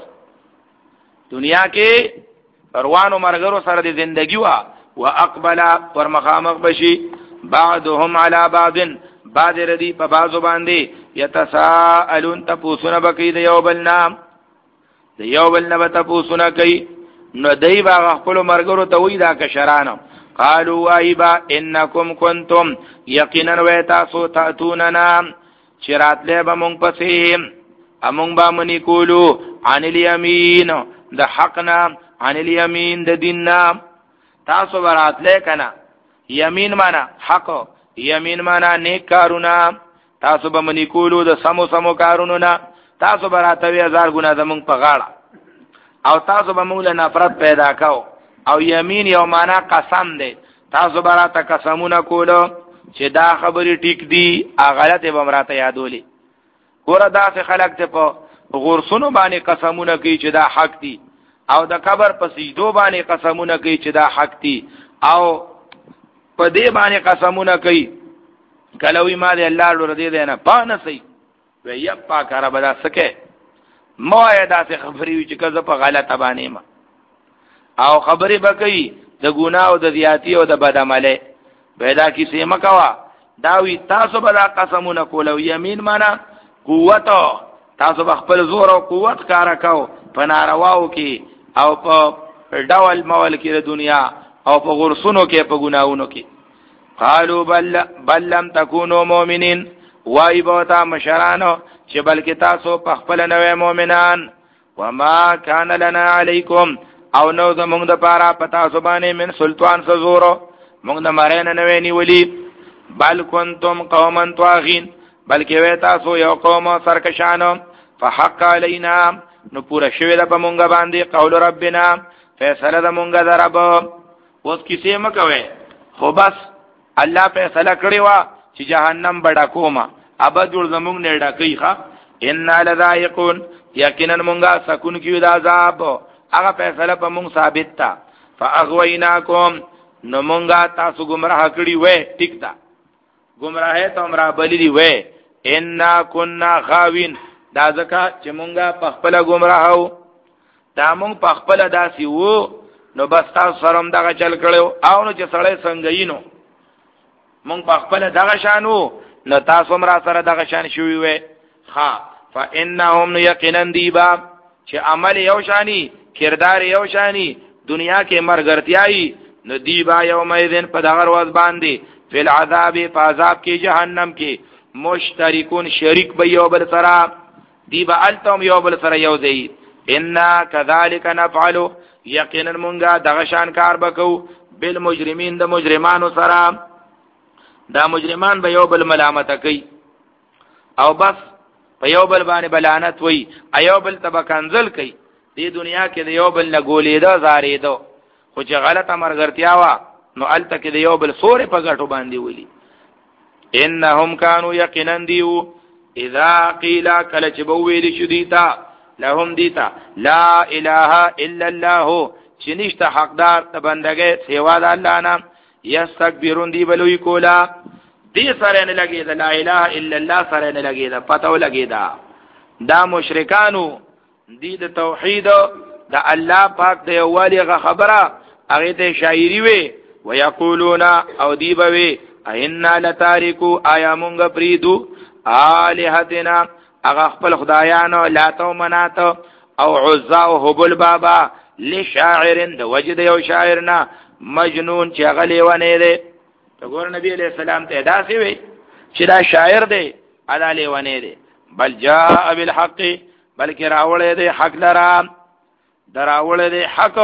دنیا کې روانو مرګرو سره دی زندگی وا واقبل پر مخامخ بشي بعضهم على بعض بعض ردی په بعضو باندې یتساءلون تپوسونه بکی د یو بل نام د یو بل نه تپوسونه کوي نو دای با خپل مرګرو ته وی دا کشرانو قالوا ایبا انکم کنتم یقینا و تاسو تاتوننا چرات له به مونږ پسې امون با منی کولو عن الیمین د حقنا عن الیمین د دیننا تاسو برات له کنا یمین معنا حق یمین معنا نیک کارونه تاسو به منی کولو د سمو سمو کارونو نه تاسو براته وی هزار ګنا زمونږ په غاړه او تاسو به موږ له نفرت پیدا کاو او یمین یو معنا قسم دی تاسو براته قسمونه کولو چې دا خبرې ټیک دي غلطه به مراته یادولې ګوره دا څه خلک ته په غورسونو باندې قسمونه کوي چې دا حق دي او د قبر په سجدو باندې قسمونه کوي چې دا حق دي او په دې باندې قسمونه کوي کلوې ما دې الله لور دې ده نه پانه سي وي یا پاکاره بدا سکے مو دا څه خبرې وي چې کزه په غلطه باندې ما او خبرې بکې د ګناه او د زیاتی او د بدعمله پیدا کی سیمه کوا داوی تاسو به دا قسمونه کولو یمین معنا قوت تاسو به خپل زور او قوت کار کاو په نارواو کې او په ډول مول کې د دنیا او په غرسونو کې په ګناونو کې قالوا بل بل لم تكونوا مؤمنين وای بوتا مشرانو چې بلکې تاسو په خپل نوې مؤمنان وما كان لنا عليكم او نو زمونږ د پاره پتا سبانه من سلطان سزورو مونږ د مارینه نوې نیولې بل کنتم قوما طاغین بلکې وې تاسو یو قوم سرکشانو فحق علينا نو پورا شوی د مونږ باندې قول ربنا فیصله د مونږ درب اوس کیسه مکوي خو بس الله فیصله کړی وا چې جهنم بڑا کوما ابد ور زمونږ نه ډکې ښا ان لذائقون یقینا مونږه سکون کیو د عذاب هغه فیصله په مونږ ثابت تا فاغویناکم نو مونږه تاسو گمراه کړی وې ټیک تا گمراهه ته امر بلی وې ان كنا غاوین دا ځکه چې مونږه په خپل گمراهو دا مونږ په خپل داسي وو نو بس تاسو سره هم دغه چل کړو او نو چې سړی څنګه یینو مونږ په خپل دغه شانو نو تاسو هم را سره دغه شان شوی وې ها فانهم یقینا دیبا چې عمل یو شانی کردار یو شانی دنیا کې مرګرتیاي نو دیبا یوم ایذن په دغه ورځ باندې فی العذاب فعذاب کی جهنم کی مشترکون شریک به یو بل سره دی به التم یو بل سره یو دی ان کذالک نفعل یقینا مونږه دغه شان کار وکاو بالمجرمین د مجرمانو سره دا مجرمان به یو بل ملامت کوي او بس په یو بل باندې بلانت وای ایو بل تبا کنزل کوي دی دنیا کې د یو بل نه ګولېدا زاریدو خو چې غلطه مرګرتیا وا نو الته کې د یو بل سورې په غټو باندې ولي انهم كانوا یقینا دیو اذا قیل کله چې بو ویل شو دیتا لهم دیتا لا اله الا الله چې نشته حقدار ته بندګي سیوا د الله نه یستكبرون دی بلوی کولا دی سره نه لګي دا لا اله الا الله سره نه لګي دا پته ولګي دا دا مشرکانو دی د توحید د الله پاک د یووالي غ خبره هغه ته شاعری وي ويقولون او دی بوي اینا لتاریکو آیا مونږ پریدو الہتنا هغه خپل خدایانو لات او منات او عزا او هبل بابا لشاعر د وجد یو شاعرنا مجنون چې هغه لیوانه دی ته ګور نبی علیہ السلام ته دا سی وی چې دا شاعر دی ادا لیوانه دی بل جاء بالحق بلکې راولې دی حق لرا دراولې دی حق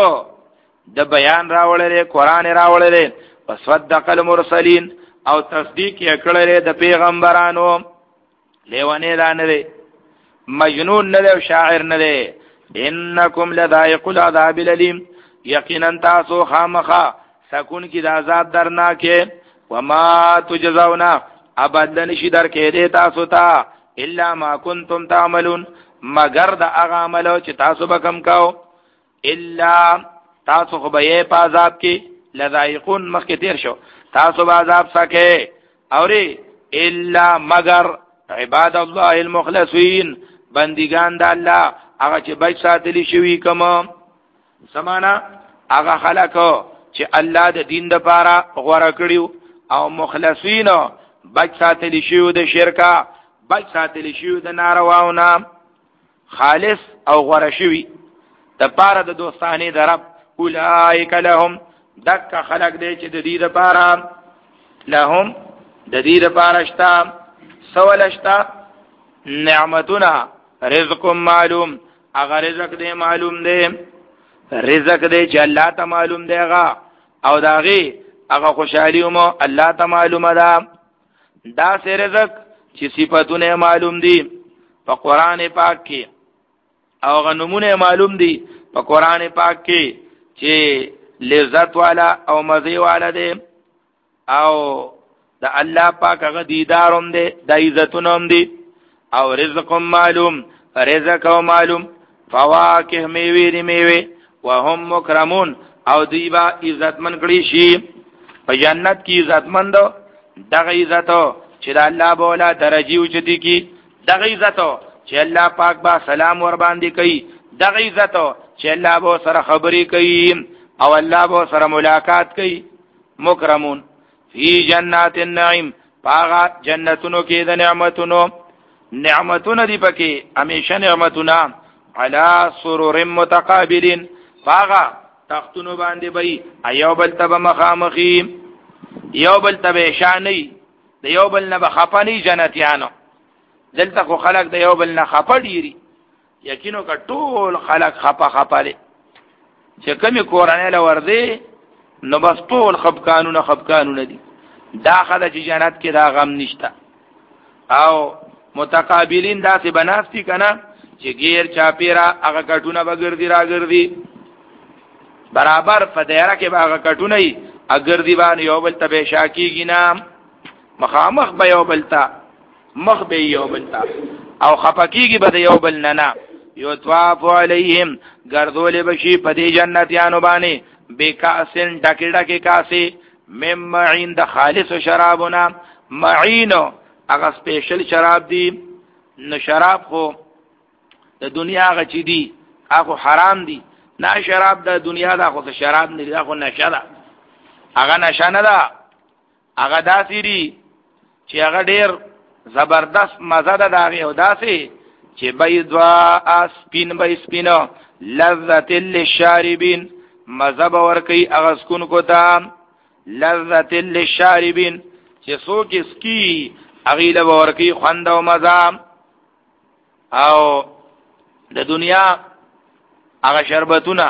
د بیان راولې دی قران راولې دی وصدق المرسلین او تصدیق یې کړل د پیغمبرانو لیوانه دا نه دی مجنون نه دی شاعر نه دی انکم لذائق العذاب الالم یقینا تاسو خامخا سکون کی د عذاب درناکه وما تجزونا ابدن شي در کې دې تاسو ته الا ما کنتم تعملون مگر د هغه عملو چې تاسو به کم کاو الا تاسو خو به په عذاب کې لذائقون مخکې تیر شو تاسو به عذاب سکه اوري الا مگر عباد الله المخلصین بندگان د الله هغه چې بچ ساتلی شوی کما سمانا هغه خلکو چې الله د دین د پاره غوړه کړیو او مخلصین بچ ساتلی شوی د شرکا بچ ساتلی شوی د نارواونه خالص او غوړه شوی د پاره د دوستانه درب اولائک لهم دک خلق دی چې د دې د پاره لهم د دې د پاره شتا سوالشتا نعمتنا رزق معلوم اگر رزق دی معلوم دی رزق دی چې الله ته معلوم دی هغه او داغي هغه خوشحالي مو الله ته معلومه ده دا سه رزق چې صفاتونه معلوم دي په قران پاک کې او غنمونه معلوم دي په قران پاک کې چې لذت والا او مزه والا دي او د الله پاک هغه دیداروم دي د عزتونوم دي او رزق معلوم رزق او معلوم فواکه میوه دی میوه وهم مکرمون او دیبا عزتمن کړي شي په جنت کې عزتمند دغه عزتو چې د الله بولا درجه اوچتي کی دغه عزتو چې الله پاک با سلام ور باندې کوي دغه عزتو چې الله به سره خبري کوي او الله به سره ملاقات کوي مکرمون فی جنات النعیم پاغا جنتونو کې د نعمتونو نعمتونو دی پکې همیشه نعمتونه علی سرور متقابلین پاغا تختونو باندې بې ایو بل تب مخامخی یو بل تب شانی د یو بل نه بخپنی جنتیانو دلته خو خلق د یو بل نه خپډيري یقینو کا ټول خلق خپه خپاله چې کمی قرانه لوردی نو بس ټول خپ قانون خپ قانون دي داخله چې جنت کې دا غم نشته او متقابلین داسې بناستی کنه چې غیر چاپیرا هغه کټونه بغردي راګردي برابر په دایره کې هغه کټونه ای اګردي باندې یو بل تبه شاکیږي نام مخامخ به یو بل تا مخ به یو بل تا او خپکیږي به یو بل نه نه یو طواف علیهم ګرځول بشي په دې جنتیانو باندې بیکاسن ډکه ډکه کاسه مم معین د خالص شرابنا معینو هغه سپیشل شراب دی نو شراب خو د دنیا هغه چي دي هغه حرام دي نه شراب د دنیا دا خو شراب نه دا خو نشه ده هغه نشه نه ده هغه داسې دي چې هغه ډیر زبردست مزه ده داغه او داسې چې بيضوا اسپین به سپینو لذت للشاربین مزه به ور کوي هغه سکون کو ته لذت للشاربین چې څوک اسکی هغه له ورکی خوند او مزه او د دنیا هغه شربتونه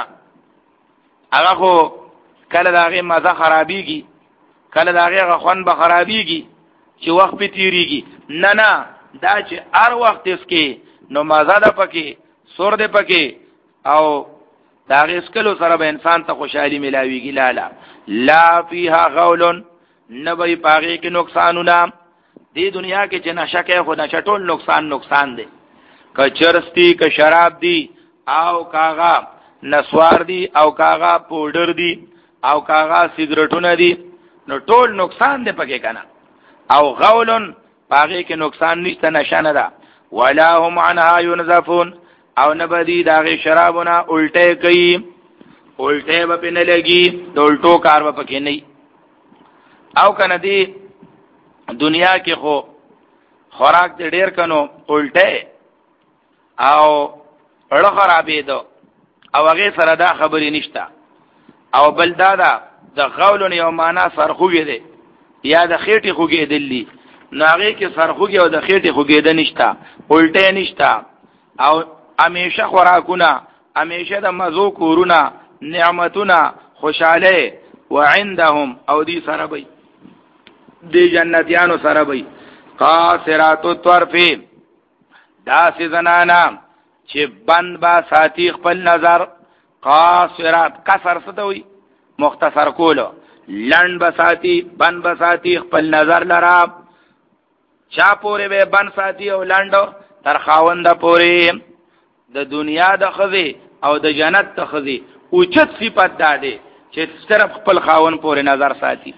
هغه خو کله داغه مزه خرابيږي کله داغه خوند به خرابيږي چې وخت په تیریږي نه نه دا چې هر وخت اسکی نو مزه ده پکې سور ده پکې او داغه اسکلو سره به انسان ته خوشحالي ملاويږي لا لا لا فيها غول نبي پاغي کې نقصانونه دی دنیا کې چې نشه کې خو نشه ټول نقصان نقصان دی که چرستی که شراب دی او کاغا نسوار دی او کاغا پودر دی او کاغا سیګریټونه دی نو ټول نقصان دی پکې کنه او غولن پاغي کې نقصان نشته نشه نه ده ولا هم عنها ينزفون او نبدی داغه شرابونه الټه کوي الټه به نه لګي د الټو کار به پکې نه او کنه دی دنیا کې خو خوراک دې ډیر کنو الټه او اړه خرابې ده او هغه سره دا خبرې نشته او بل دا دا د غولن یو معنا سرخوږي ده یا د خېټي خوږي دلی ناغه کې سرخوږي او د خېټي خوږي ده نشته الټه نشته او همیشه خوراکونه همیشه د مزو کورونه نعمتونه خوشاله وعندهم او دی سره بي دی جنتیانو سره بي قاصرات الطرف دا سی زنانا چې بند با ساتي خپل نظر قاصرات قصر ستوي مختصر کولو لند با ساتي بند با ساتي خپل نظر لرا چا پورې به بند ساتي او لندو تر خاوند پورې د دنیا د خزي او د جنت د خزي اوچت صفت ده چې صرف خپل خاوند پورې نظر ساتي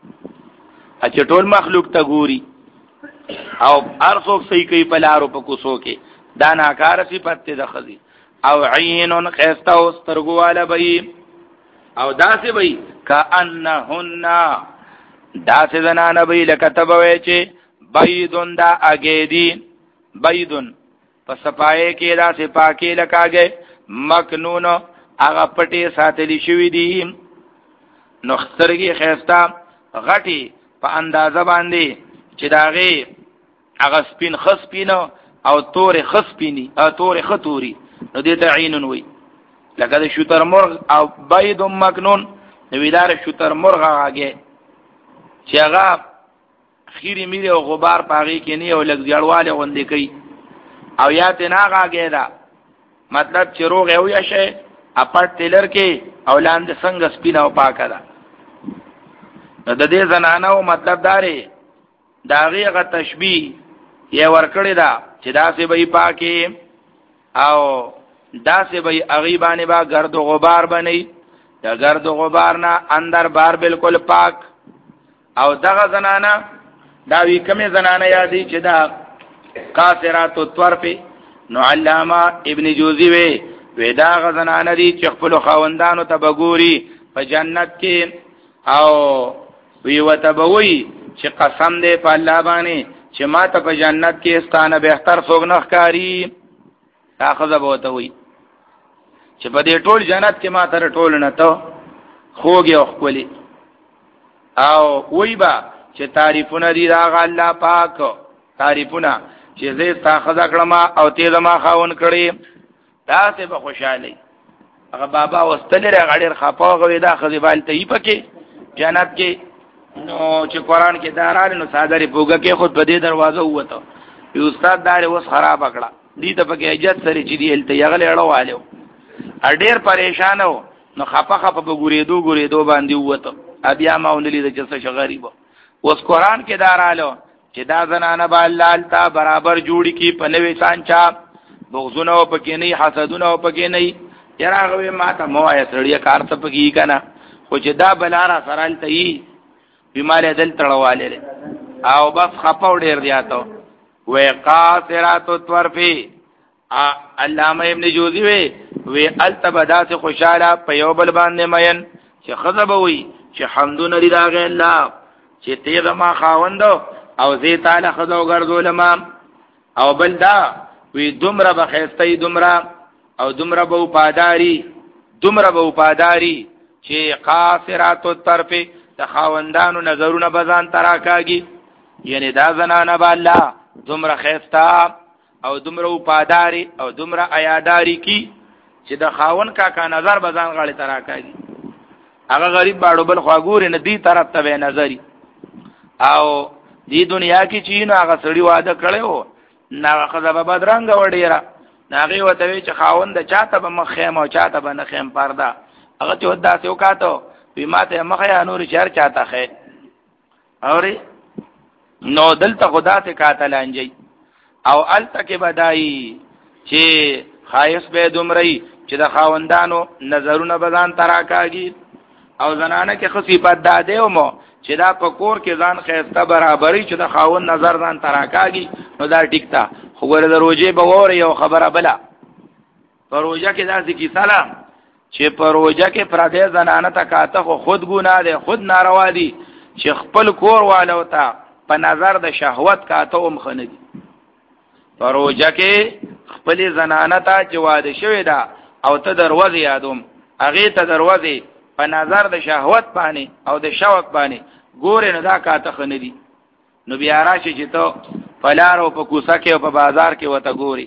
چې ټول مخلوق ته ګوري او ارڅوک صحیح کوي په لارو په کوسو کې دا ناکاره صفت ده خزي او عین خيستا او سترګواله بي او داسې بي کأنهن داسې زنانه بي لکتب وي چې بيدون دا اگیدی بيدون په صفای کې دا صفاکې لکاږي مکنون هغه پټي ساتلی شوی دي نو سترګي خيستا غټي په اندازه باندې چې داغه هغه سپین خسپینو او تور خسپینی او تور خطوري نو دې ته عینون وي لکه د شتر مرغ او بيد مکنون نو ویدار شتر مرغ هغه چې هغه خيري میره او غبار پاغي کې نه او لګ ځړواله غوندې کوي او یا ته نه هغه دا مطلب چې روغ یو یا شي اپارټ ټیلر کې او لاندې څنګه سپینا او پاکه ده د دې زنانو مطلب داري داغه غ تشبیه یې ورکړی دا چې داسې به پاکي او داسې به اغیبانه با گرد و غبار بنی دا گرد و غبار نه اندر بار بالکل پاک او دغه زنانه دا وی کمه زنانه یادی چې دا قاصرات الطرف نو علامه ابن جوزی وی ودا غزنانه دي چې خپل خاوندانو ته بګوري په جنت کې او وی وتبوي چې قسم دې په الله باندې چې ما ته په جنت کې ستانه بهتر څوک نه ښکاری تاخذ بوته وي چې په دې ټول جنت کې ما تر ټول نه ته خوږي او خپلې او وی با چې تعریفونه دي دا الله پاک تعریفونه چې زه تاخذ کړم او ته زما خاون کړی دا څه به خوشاله هغه بابا واستلره غړي خپاغه دا خزیبال ته یې پکې جنت کې نو چې قران کې دارال نو صادره پوګه کې خود په دې دروازه وته یو استاد دار وس خراب کړه دې ته پکې اجازه سره چې دې الته یغل اړوالو اډیر پریشانو نو خپه خپه بګورېدو ګورېدو باندې وته بیا ما ونلې د چڅ غریب وس قران کې دارالو چې دا زنانه با الله تا برابر جوړی کی په نوې سانچا بغزونه پکې نه حسدونه پکې نه یراغه ما ته موای سړی کار ته پکې کنه خو چې دا بلاره سرال ته یې بیماری دل تړواله او بس خپاو ډیر دیاتو وی قاصرات الطرف علامه ابن جوزی وی وی التبدا سے خوشاله په یو بل باندې مین چې خذب وی چې حمدون لله الله چې تیغ ما خاوند او زی تعالی خذو ګرځول ما او بل دا وی دومره بخیستی دومره او دومره بو پاداری دومره بو پاداری چې قاصرات الطرف د خاوندانو نظرونه بزان تراکاږي، یعنی دا زنانه به الله دومره خیستا او دومره پاداری او دومره عیاداری کی چې د خاون کاکا نظر بزان غاړي تراکاږي. هغه غریب باړو بل خواګور نه دی طرف ته نظری او دی دنیا کې چې نو هغه سړی واده کړو نه خزه به بدرنګ وړيره ناغي وته وی چې خاوند چاته به مخیم او چاته به نخیم پردا هغه ته ودا سو کاته وی ماته مخیا نور شهر چاته خې اوري نو دلته خدا ته قاتل انجي او التکه بدای چې خایس به دومري چې د خاوندانو نظرونه بزان تراکاږي او زنانه کې خصيفت داده او مو چې دا په کور کې ځان خیسته برابرۍ چې د خاوند نظر ځان تراکاږي نو دا ټیکتا خو ګره د روزه به وره یو خبره بلا پر روزه کې دا ځکه سلام چې پر روزه کې پردې زنانه تکاته خو خود ګناه ده خود ناروا دي چې خپل کور والو ته په نظر د شهوت کاته هم خندي پر روزه کې خپل زنانه ته چې واده شوی دا او ته دروازه یادوم هغه ته دروازه په نظر د شهوت باندې او د شوق باندې ګورې نه دا کاته خندي نو بیا راشي چې ته پلارو په کوڅه کې او په بازار کې وته ګوري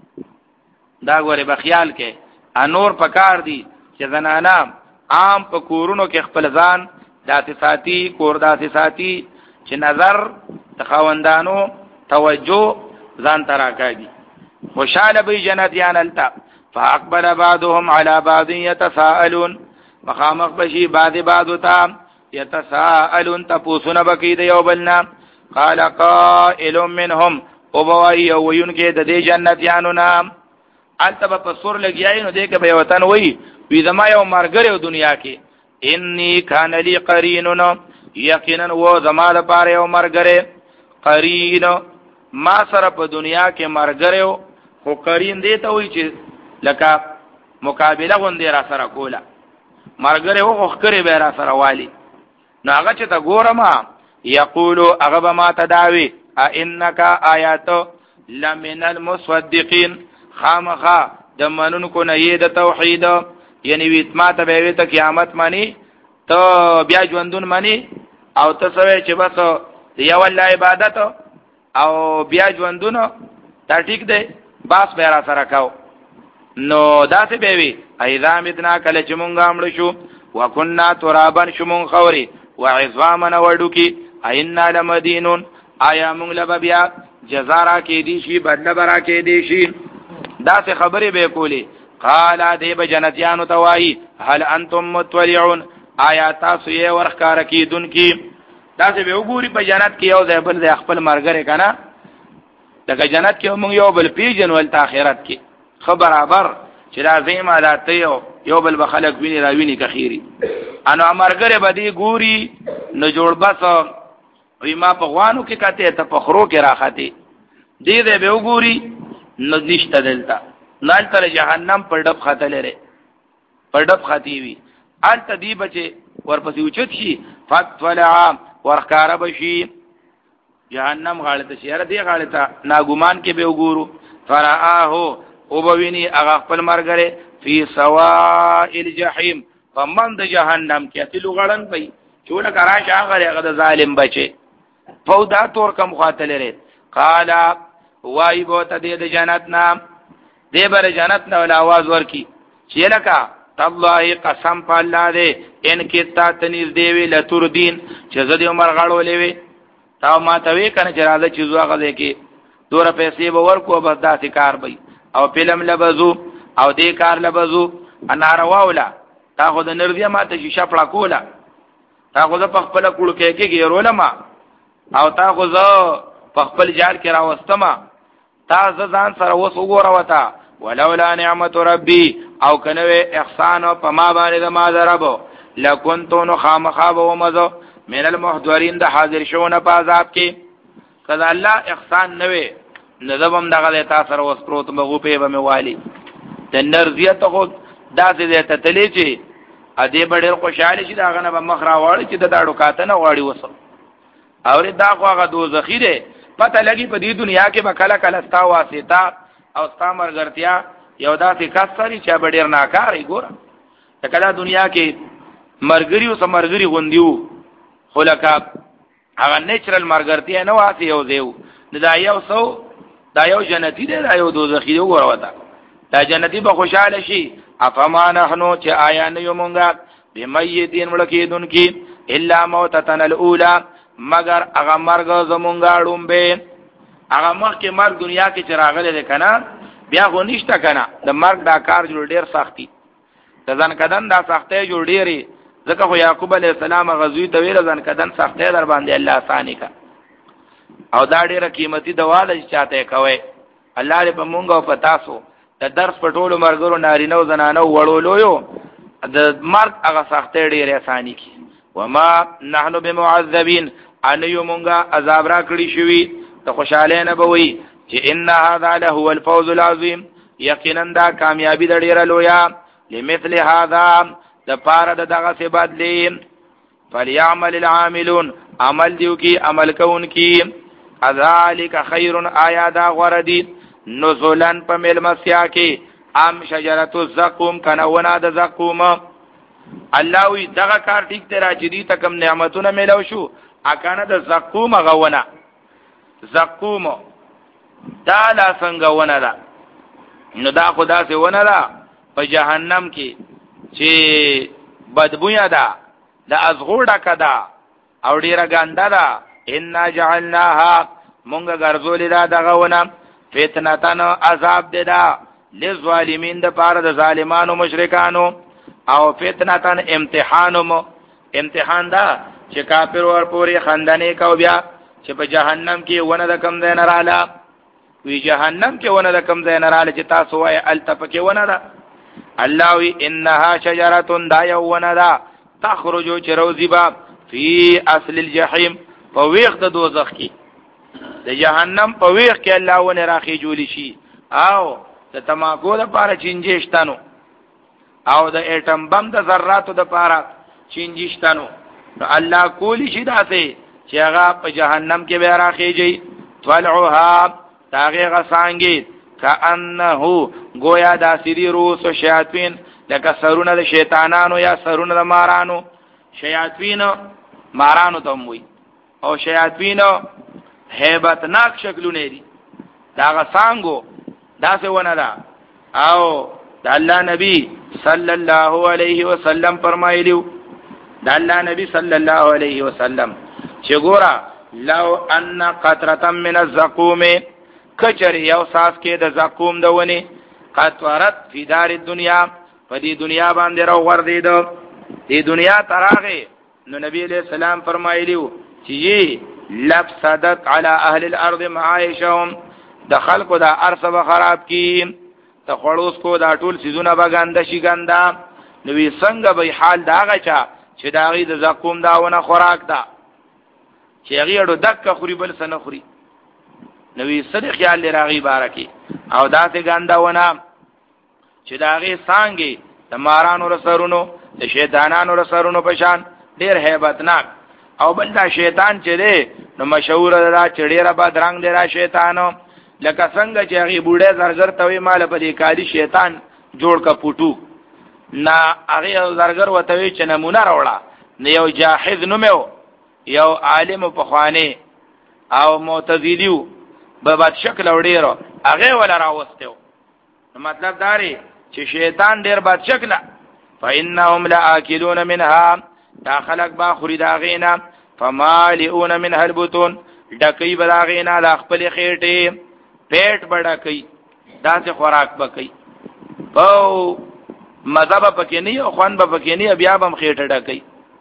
دا ګوري په خیال کې انور پکار دي چې زنانا عام په کورونو کې خپل ځان داسې ساتي کور داسې ساتي چې نظر تخواندانو توجه ځان تراکاږي خوشاله به جنتیان التا فاقبل بعضهم على بعض يتساءلون مخامخ بشي بعض بعض تا يتساءلون تپوسونه بکید یو بلنا قال قائل منهم او بوای او وینکه د دې جنتیانو نام التب پسور لګیای نو دې کې به وطن وای وی زما یو مرګره دنیا کې انی کان لی قرینن یقینا و زما د پاره یو مرګره قرین ما سره په دنیا کې مرګره خو قرین دې ته وای چې لکه مقابله غوندې را سره کوله مرګره خو خکرې به را سره والی نو هغه چې تا ګورم یقولو هغه ما تداوی انک آیات لمن المصدقین خامخا د منون کو نه د توحید یعنی ویت ما ته به ته قیامت مانی ته بیا ژوندون مانی او ته سوي چې بس یو الله عبادت او بیا ژوندون تا ټیک دی باس به را سره کاو نو داسې به وي اذا متنا کله چې مونږه امړ شو وکنا ترابن شمون خوري وعظامنا وډوکی اینا لمدینون آیا مونږ لبا بیا جزارا کې دي شي بدل برا کې دي شي داسې خبرې به کولی قال ذهب جنتیان توای هل انتم متولعون آیا تاسو یې ورخکار کیدون کی داسې به وګوري په جنت کې یو ځای بل ځای خپل مرګره کنه دغه جنت کې مونږ یو بل پیژن ول آخرت کې خبر برابر چې لازم عادت یو یو بل بخلق ویني را ویني کخيري انو امرګره بدی ګوري نو جوړ بس وی ما په غوانو کې کته ته په خرو کې راخته دې دې به وګوري نو نشته دلته نال تر جهنم پر ډب خاته لري پر ډب خاتی وی ان تدی بچي ورپسې اوچت شي فتولع ورخکار بشي جهنم غاړه شي ر دې غاړه ته ناګومان کې به وګورو فرآه او بوینی هغه خپل مرګره فی سواء الجحیم فمن د جهنم کې تلو غړن پي چوره کرا شاغره هغه د ظالم بچي فودا تور کم خاطر لري قال وای بو ته د جنت نام دې بر جنت نو आवाज ورکی چې لکا تالله قسم په الله دې ان کې تا تنیز دی وی لتور دین چې زدي عمر غړولې وی تا ما ته وی کنه چې راځي چې زوغه دې کې دوره پیسې به ورکو بس داسې کار به او فلم لبزو او دې کار لبزو اناروا ولا تا خو د نردیا ماته شیشه پړه کوله تا خو د خپل کول کې کې ګیرول ما او تا خو ز په خپل جال کې راوستما تا ځان سره وس وګوره وتا ولولا نعمت ربي او کنه احسان په ما باندې ما ضربو لکنتو نو خامخاب و مزو من المحضرین د حاضر شونه په عذاب کې کله الله احسان نوي نظم دغه تاسو سره وس پروت مغو په به والی د نرزیت خو داسې دې ته تلې چې ا دې بډېر خوشاله شي داغه نه مخ را واړي چې د داړو کاتنه واړي وسو او دا خو هغه دوزخی ده پته لګي په دې دنیا کې بکله کله ستا واسطه او ستا مرګرتیا یو داسې کسري چې بډېر ناکاري ګور ته کله دنیا کې مرګري او سمرګري غوندیو خلک هغه نیچرل مرګرتیا نه واسي یو دیو دا یو سو دا یو جنتی دی دا یو دوزخی وګوره دا جنتی به خوشاله شي افما نحنو چې آیا نه یو مونږه بمیتین ولکیدون کی الا موتتن الاولى مگر هغه مرګ زمونږه ډومبه هغه مخکې مرګ دنیا کې چراغله ده کنه بیا غو نشته کنه د مرګ دا کار جوړ ډیر سختي د ځان کدن دا سختي جوړ ډیری ځکه خو یعقوب علی السلام غزوی ته ویل ځان کدن سختي در باندې الله آسانی کا او دا ډیره قیمتي دوا ده چې چاته کوي الله دې په مونږ او پتا سو د درس په ټولو مرګرو نارینه او زنانه وړولو یو د مرګ هغه سختي ډیره آسانی کی وما نحنو بمعذبین ان یومونګه عذاب را کړی شوی ته خوشاله نه بوي چې ان هذا له هو الفوز العظیم یقینا دا کامیابی د ډیره لویا لمثل هذا د پاره د دغه څه بدلی فليعمل العاملون عمل دیو کی عمل کون کی ذالک خیر آیا دا غردی نزولن په ملمسیا کې ام شجرۃ الزقوم کنونه د زقوم الله وی دغه کار ټیک تر اجدی تکم نعمتونه ملو شو اکانه د زقوم غونه زقوم دا لا څنګه ونه ده نو دا خدا سي ونه ده په جهنم کې چې بدبویا ده د ازغوړه کده او ډیره ګنده ده ان جعلناها مونږ ګرځولې ده دغه ونه فتنتن عذاب ده ده للظالمین د پاره د ظالمانو مشرکانو او فتنتن امتحانم امتحان ده چې کافر ور پوری خندنې کو بیا چې په جهنم کې ونه د کم ځای نه رااله وی جهنم کې ونه د کم ځای نه رااله چې تاسو وای التف کې ونه ده الله وی انها شجره دا یونه ده تخرج چروزبا فی اصل الجحیم په ویخ د دوزخ کې د جهنم په ویخ کې الله ونه راخي جوړی شي او د تماکو د پاره چنجشتانو او د اټم بم د ذراتو د پاره چنجشتانو نو الله کولی شي داسې چې هغه په جهنم کې به راخیږي طلعها تاغه غسانګي کانه گویا د سری روس او شیاطین لکه سرونه د شیطانانو یا سرونه د مارانو شیاطین مارانو ته وي او شیاطین هیبت ناک شکلونه دي دا غسانګو داسې ونه ده او د الله نبی صلی الله علیه وسلم فرمایلیو د الله نبی صلی الله علیه وسلم چې ګورا لو ان قطره من الزقوم کچر یو ساس کې د زقوم دونه قطرت فی دار الدنیا په دې دنیا باندې راو ور دي د دې دنیا تراغه نو نبی علیہ السلام فرمایلیو چې لفسدت علی اهل الارض معایشهم د خلکو د ارث خراب کی ته خړوس کو دا ټول سيزونه بغانده شي ګندا نو څنګه به حال داغه چا چې داغي د زقوم داونه خوراک دا چې هغه ډو دک خوري بل سن خوري نو صد خیال لراغي بارکی او داسې ګنداونه چې داغي سانګي د مارانو رسرونو د شیطانانو رسرونو په شان ډیر hebatnak او بل دا شیطان چې دی نو مشهور دا چې ډیر بد رنگ دی را شیطانو لکه څنګه چې هغه بوډه زرګر توي مال په دې کاری شیطان جوړ کا پټو نا هغه زرګر وتوي چې نمونه راوړه نه یو جاحد نومو یو عالم په خوانه او معتزلیو په بد شکل وړيرو هغه ولا راوستو مطلب داري چې شیطان ډیر بد شکل فإنهم لآكلون منها دا خلق با خوري دا غینا فمالئون منها البطون ډکی بلاغینا د خپل خېټه پیټ بډکی دا څه خوراک بکی او مذهب پکې نه او خوان به پکې نه بیا بم خېټه ډکی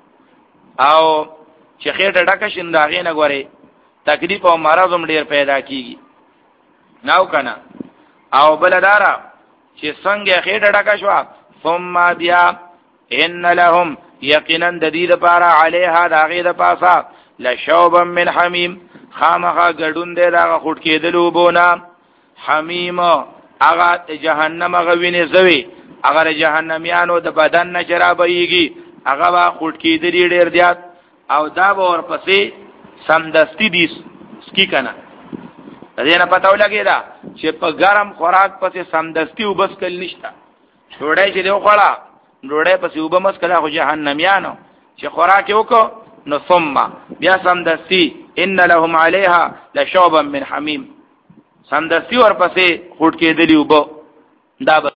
او چې خېټه ډکه شنداغې نه غوري تکلیف او مرض هم ډیر پیدا کیږي ناو کنه او بلدارا چې څنګه خېټه ډکه شو ثم بیا ان لهم یقینا د دې لپاره علیها داغې د پاسا لشوبا من حمیم خامخا ګډون دی دا خټ کېدلو بونا حمیم هغه جهنم غوینه زوی هغه جهنميانو د بدن نه شرابېږي هغه وا خټ کېدلی ډیر زیات او دا به ورپسې سمدستی دي سکی کنه دې نه پتاو لګی دا چې په ګرم خوراک پسې سمدستی وبس کل نشتا ډوډۍ چې دیو خړه ډوډۍ پسې وبمس کله خو جهنميانو چې خوراک وکړو نو ثم بیا سمدستی ان لهم علیها لشوبا من حمیم سمدستی ورپسې خټ کېدلی وبو دا